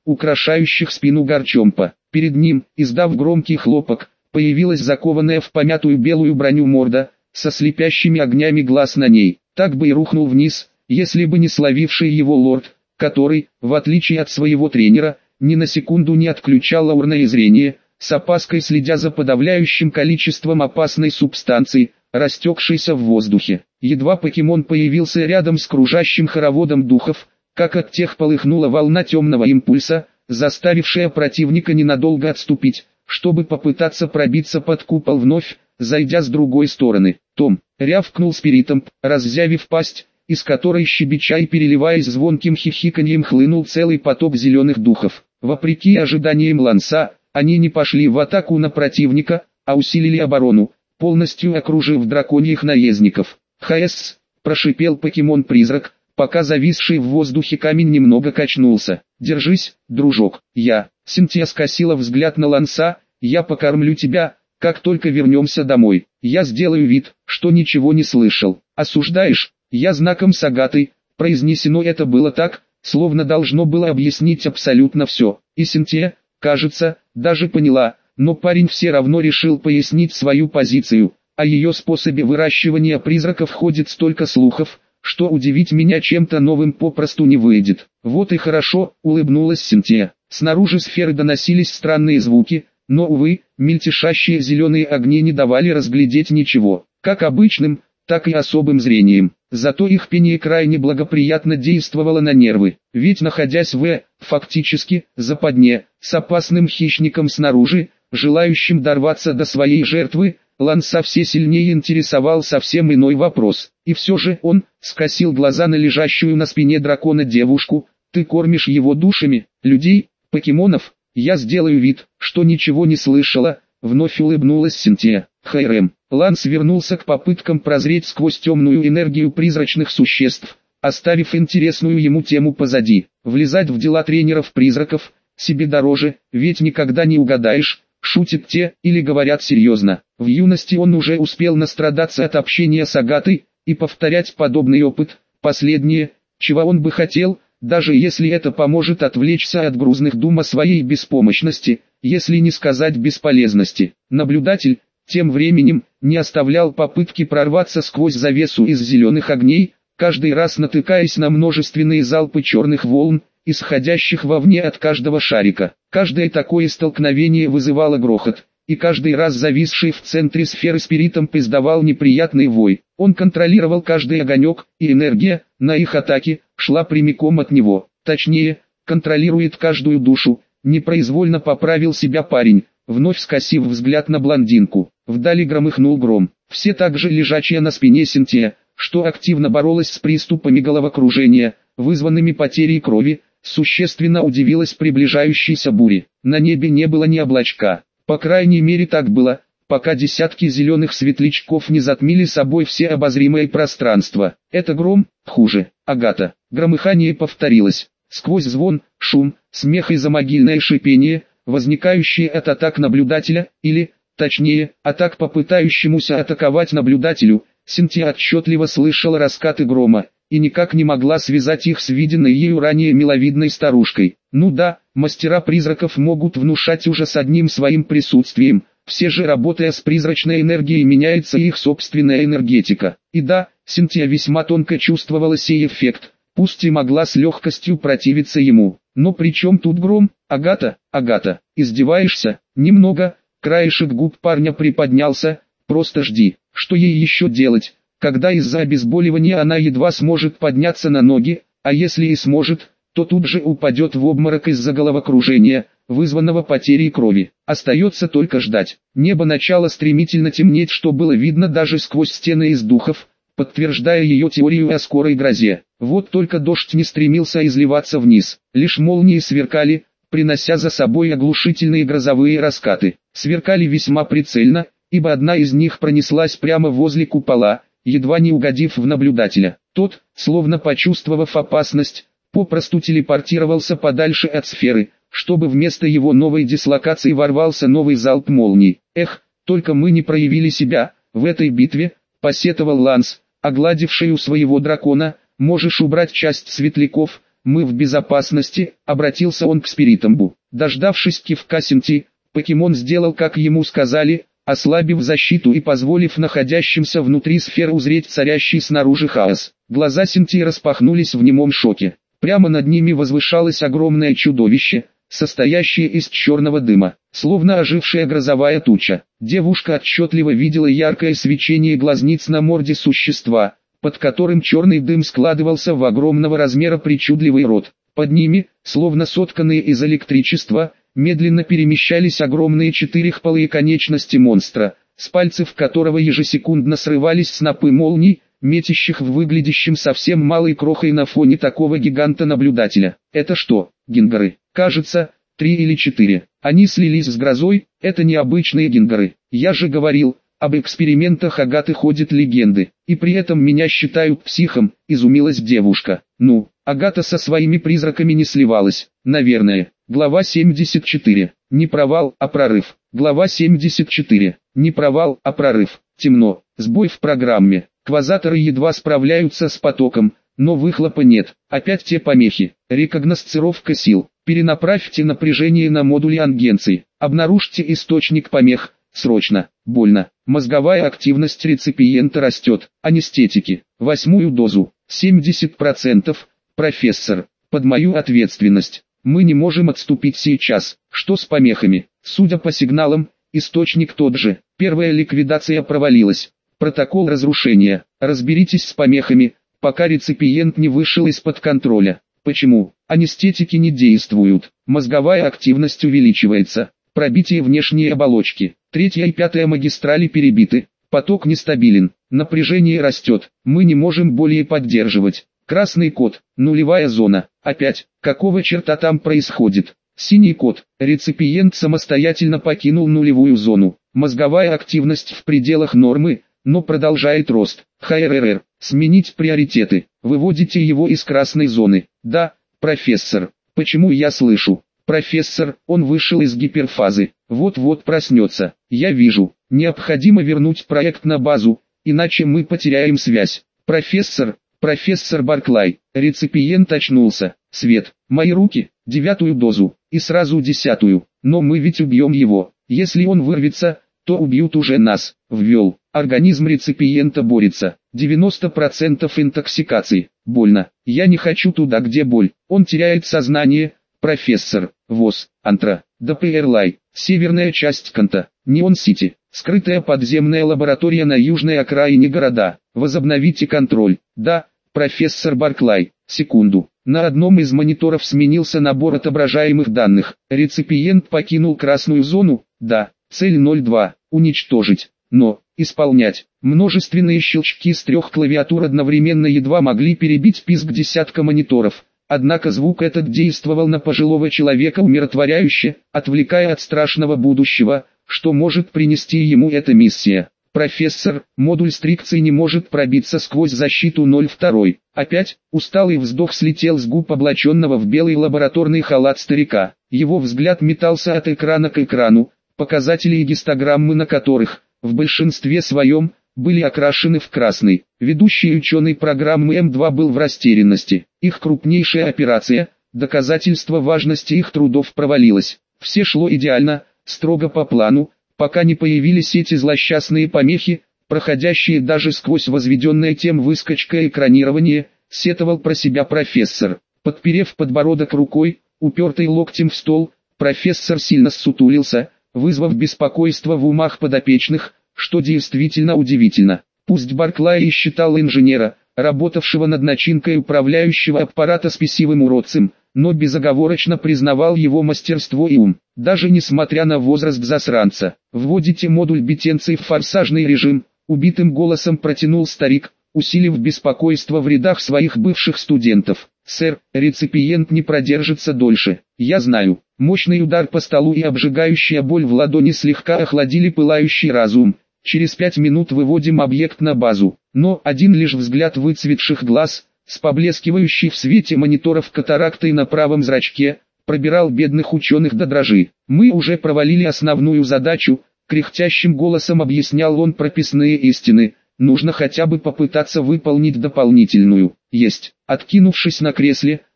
украшающих спину Гарчомпа. Перед ним, издав громкий хлопок, появилась закованная в помятую белую броню морда, со слепящими огнями глаз на ней. Так бы и рухнул вниз, если бы не словивший его лорд, который, в отличие от своего тренера, ни на секунду не отключал аурное зрение, с опаской следя за подавляющим количеством опасной субстанции, растекшейся в воздухе. Едва покемон появился рядом с кружащим хороводом духов, как от тех полыхнула волна темного импульса, заставившая противника ненадолго отступить, чтобы попытаться пробиться под купол вновь, зайдя с другой стороны. Том рявкнул спиритом, раззявив пасть, из которой щебеча и переливаясь звонким хихиканьем хлынул целый поток зеленых духов. Вопреки ожиданиям Ланса, они не пошли в атаку на противника, а усилили оборону, полностью окружив драконьих наездников. «ХС!» – прошипел покемон-призрак, пока зависший в воздухе камень немного качнулся. «Держись, дружок, я». Синтия скосила взгляд на Ланса. «Я покормлю тебя, как только вернемся домой. Я сделаю вид, что ничего не слышал. Осуждаешь?» «Я знаком с Агатой». Произнесено это было так, словно должно было объяснить абсолютно все. И Синтия, кажется, даже поняла, но парень все равно решил пояснить свою позицию. О ее способе выращивания призраков ходит столько слухов, что удивить меня чем-то новым попросту не выйдет. «Вот и хорошо», — улыбнулась Синтия. Снаружи сферы доносились странные звуки, но, увы, мельтешащие зеленые огни не давали разглядеть ничего, как обычным, так и особым зрением. Зато их пение крайне благоприятно действовало на нервы, ведь находясь фактически, западне, с опасным хищником снаружи, желающим дорваться до своей жертвы, Ланса все сильнее интересовал совсем иной вопрос. И все же он скосил глаза на лежащую на спине дракона девушку. «Ты кормишь его душами, людей, покемонов?» «Я сделаю вид, что ничего не слышала», — вновь улыбнулась Синтия. «ХРМ». Ланс вернулся к попыткам прозреть сквозь темную энергию призрачных существ, оставив интересную ему тему позади. Влезать в дела тренеров-призраков себе дороже, ведь никогда не угадаешь, шутят те или говорят серьезно. В юности он уже успел настрадаться от общения с Агатой, и повторять подобный опыт, последнее, чего он бы хотел, даже если это поможет отвлечься от грузных дум о своей беспомощности, если не сказать бесполезности. Наблюдатель, тем временем, не оставлял попытки прорваться сквозь завесу из зеленых огней, каждый раз натыкаясь на множественные залпы черных волн, исходящих вовне от каждого шарика. Каждое такое столкновение вызывало грохот, и каждый раз зависший в центре сферы спиритом издавал неприятный вой. Он контролировал каждый огонек, и энергия, на их атаке, шла прямиком от него. Точнее, контролирует каждую душу. Непроизвольно поправил себя парень, вновь скосив взгляд на блондинку. Вдали громыхнул гром. Все так же лежачая на спине Синтия, что активно боролась с приступами головокружения, вызванными потерей крови, существенно удивилась приближающейся буре. На небе не было ни облачка. По крайней мере так было, пока десятки зеленых светлячков не затмили собой все обозримое пространство. Это гром, хуже. Агата. Громыхание повторилось. Сквозь звон, шум, смех и замогильное шипение, возникающие от атак наблюдателя, или, точнее, атак попытающемуся атаковать наблюдателю, Синтия отчетливо слышала раскаты грома, и никак не могла связать их с виденной ею ранее миловидной старушкой. Ну да, мастера призраков могут внушать ужас одним своим присутствием, все же работая с призрачной энергией меняется их собственная энергетика. И да, Синтия весьма тонко чувствовала сей эффект, пусть и могла с легкостью противиться ему. Но при чем тут гром? Агата, издеваешься? Немного, краешек губ парня приподнялся, просто жди, что ей еще делать, когда из-за обезболивания она едва сможет подняться на ноги, а если и сможет, то тут же упадет в обморок из-за головокружения, вызванного потерей крови. Остается только ждать. Небо начало стремительно темнеть, что было видно даже сквозь стены из духов, подтверждая ее теорию о скорой грозе. Вот только дождь не стремился изливаться вниз, лишь молнии сверкали, принося за собой оглушительные грозовые раскаты. Сверкали весьма прицельно, ибо одна из них пронеслась прямо возле купола, едва не угодив в наблюдателя. Тот, словно почувствовав опасность, попросту телепортировался подальше от сферы, чтобы вместо его новой дислокации ворвался новый залп молний. «Эх, только мы не проявили себя в этой битве», — посетовал Ланс, огладивший у своего дракона. «Можешь убрать часть светляков, мы в безопасности, обратился он к Спиритомбу. Дождавшись кивка Синти, покемон сделал как ему сказали, ослабив защиту и позволив находящимся внутри сфер узреть царящий снаружи хаос. Глаза Синти распахнулись в немом шоке. Прямо над ними возвышалось огромное чудовище, состоящее из черного дыма, словно ожившая грозовая туча. Девушка отчетливо видела яркое свечение глазниц на морде существа, под которым черный дым складывался в огромного размера причудливый рот. Под ними, словно сотканные из электричества, медленно перемещались огромные четырехпалые конечности монстра, с пальцев которого ежесекундно срывались снопы молний, метящих в выглядящем совсем малой крохой на фоне такого гиганта-наблюдателя. Это что, гингары? Кажется, 3 или 4. Они слились с грозой, это необычные гингары. Я же говорил, об экспериментах Агаты ходят легенды, и при этом меня считают психом, изумилась девушка. Ну, Агата со своими призраками не сливалась, наверное. Глава 74. Не провал, а прорыв. Глава 74. Не провал, а прорыв. Темно. Сбой в программе. Квазаторы едва справляются с потоком, но выхлопа нет. Опять те помехи. Рекогносцировка сил. Перенаправьте напряжение на модуле ангенции. Обнаружьте источник помех. Срочно. Больно. Мозговая активность реципиента растет. Анестетики. 8-ю дозу. 70%. Профессор. Под мою ответственность. Мы не можем отступить сейчас. Что с помехами? Судя по сигналам, источник тот же. Первая ликвидация провалилась. Протокол разрушения. Разберитесь с помехами, пока реципиент не вышел из-под контроля. Почему? Анестетики не действуют. Мозговая активность увеличивается. Пробитие внешней оболочки. 3-я и 5-я магистрали перебиты. Поток нестабилен. Напряжение растет. Мы не можем более поддерживать. Красный код. Нулевая зона. Опять. Какого черта там происходит? Синий код. Реципиент самостоятельно покинул нулевую зону. Мозговая активность в пределах нормы, но продолжает рост. ХРР. Сменить приоритеты. Выводите его из красной зоны. Да, профессор. Почему я слышу? Профессор, он вышел из гиперфазы. Вот-вот проснется. Я вижу. Необходимо вернуть проект на базу, иначе мы потеряем связь. Профессор Барклай. Реципиент очнулся. Свет. Мои руки. 9-ю дозу. И сразу 10-ю. Но мы ведь убьем его. Если он вырвется, то убьют уже нас. Ввел. Организм реципиента борется. 90% интоксикации. Больно. Я не хочу туда, где боль. Он теряет сознание. Профессор. ВОЗ. Антра. ДПРЛай. Северная часть Канта. Неон-Сити. Скрытая подземная лаборатория на южной окраине города. Возобновите контроль. Да, профессор Барклай. Секунду. На одном из мониторов сменился набор отображаемых данных. Реципиент покинул красную зону. Да. Цель 02. Уничтожить. Но, исполнять. Множественные щелчки с 3 клавиатур одновременно едва могли перебить писк десятка мониторов. Однако звук этот действовал на пожилого человека умиротворяюще, отвлекая от страшного будущего, что может принести ему эта миссия. Профессор, модуль стрикции не может пробиться сквозь защиту 02. Опять, усталый вздох слетел с губ облаченного в белый лабораторный халат старика. Его взгляд метался от экрана к экрану, показатели и гистограммы на которых, в большинстве своем, были окрашены в красный. Ведущий ученый программы М2 был в растерянности. Их крупнейшая операция, доказательство важности их трудов провалилась. Все шло идеально, строго по плану, пока не появились эти злосчастные помехи, проходящие даже сквозь возведенное тем выскочкой экранирование, сетовал про себя профессор. Подперев подбородок рукой, упертой локтем в стол, профессор сильно ссутулился, вызвав беспокойство в умах подопечных, что действительно удивительно. Пусть Барклай и считал инженера, работавшего над начинкой управляющего аппарата спесивым уродцем, но безоговорочно признавал его мастерство и ум. Даже несмотря на возраст засранца, вводите модуль бетенций в форсажный режим, убитым голосом протянул старик, усилив беспокойство в рядах своих бывших студентов. Сэр, реципиент не продержится дольше. Я знаю. Мощный удар по столу и обжигающая боль в ладони слегка охладили пылающий разум. Через 5 минут выводим объект на базу. Но один лишь взгляд выцветших глаз, с поблескивающей в свете мониторов катарактой на правом зрачке, пробирал бедных ученых до дрожи. Мы уже провалили основную задачу, кряхтящим голосом объяснял он прописные истины. Нужно хотя бы попытаться выполнить дополнительную. Есть. Откинувшись на кресле,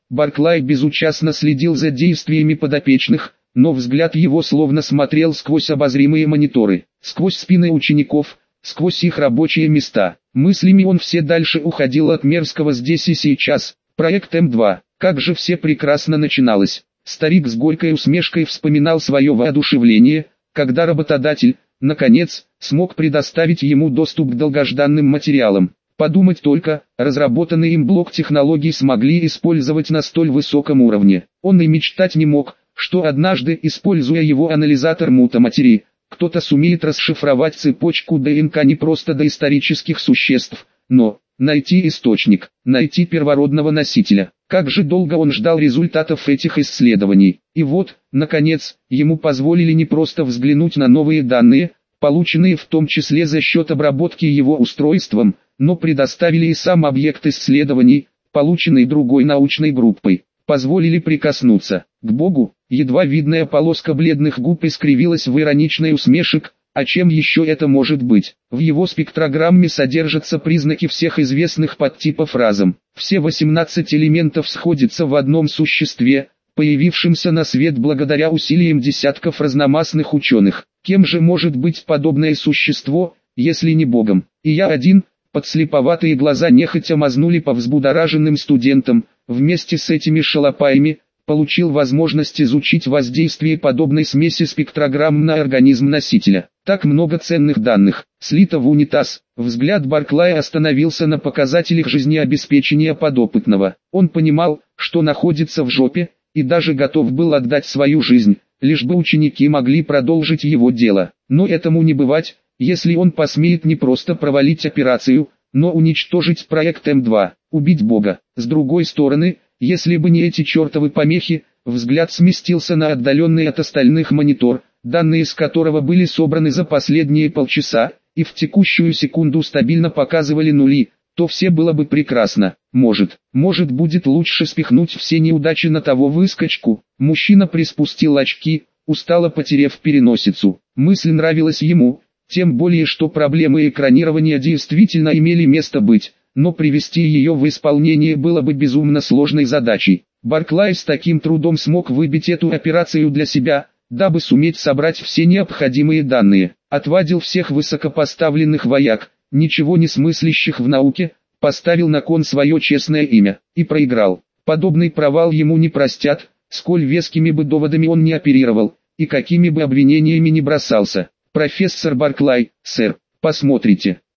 Барклай безучастно следил за действиями подопечных, но взгляд его словно смотрел сквозь обозримые мониторы, сквозь спины учеников, сквозь их рабочие места. Мыслями он все дальше уходил от мерзкого здесь и сейчас. Проект М2, как же все прекрасно начиналось. Старик с горькой усмешкой вспоминал свое воодушевление, когда работодатель, наконец, смог предоставить ему доступ к долгожданным материалам. Подумать только, разработанный им блок технологий смогли использовать на столь высоком уровне. Он и мечтать не мог, что однажды, используя его анализатор мутаматери, кто-то сумеет расшифровать цепочку ДНК не просто доисторических существ, но найти источник, найти первородного носителя. Как же долго он ждал результатов этих исследований. И вот, наконец, ему позволили не просто взглянуть на новые данные, полученные в том числе за счет обработки его устройством, но предоставили и сам объект исследований, полученный другой научной группой. Позволили прикоснуться к Богу. Едва видная полоска бледных губ искривилась в ироничной усмешек. А чем еще это может быть? В его спектрограмме содержатся признаки всех известных подтипов разом. Все 18 элементов сходятся в одном существе, появившемся на свет благодаря усилиям десятков разномастных ученых. Кем же может быть подобное существо, если не Богом? И я один, подслеповатые глаза нехотя мазнули по взбудораженным студентам, вместе с этими шалопаями, получил возможность изучить воздействие подобной смеси спектрограмм на организм носителя. Так много ценных данных, слито в унитаз. Взгляд Барклая остановился на показателях жизнеобеспечения подопытного. Он понимал, что находится в жопе, и даже готов был отдать свою жизнь, лишь бы ученики могли продолжить его дело. Но этому не бывать, если он посмеет не просто провалить операцию, но уничтожить проект М2, убить Бога. С другой стороны, если бы не эти чертовы помехи, взгляд сместился на отдаленный от остальных монитор, данные с которого были собраны за последние полчаса, и в текущую секунду стабильно показывали нули, то все было бы прекрасно. Может будет лучше спихнуть все неудачи на того выскочку. Мужчина приспустил очки, устало потеряв переносицу. Мысль нравилась ему, тем более что проблемы экранирования действительно имели место быть. Но привести ее в исполнение было бы безумно сложной задачей. Барклай с таким трудом смог выбить эту операцию для себя, дабы суметь собрать все необходимые данные. Отвадил всех высокопоставленных вояк, ничего не смыслящих в науке, поставил на кон свое честное имя, и проиграл. Подобный провал ему не простят, сколь вескими бы доводами он не оперировал, и какими бы обвинениями не бросался. Профессор Барклай, сэр, посмотрите.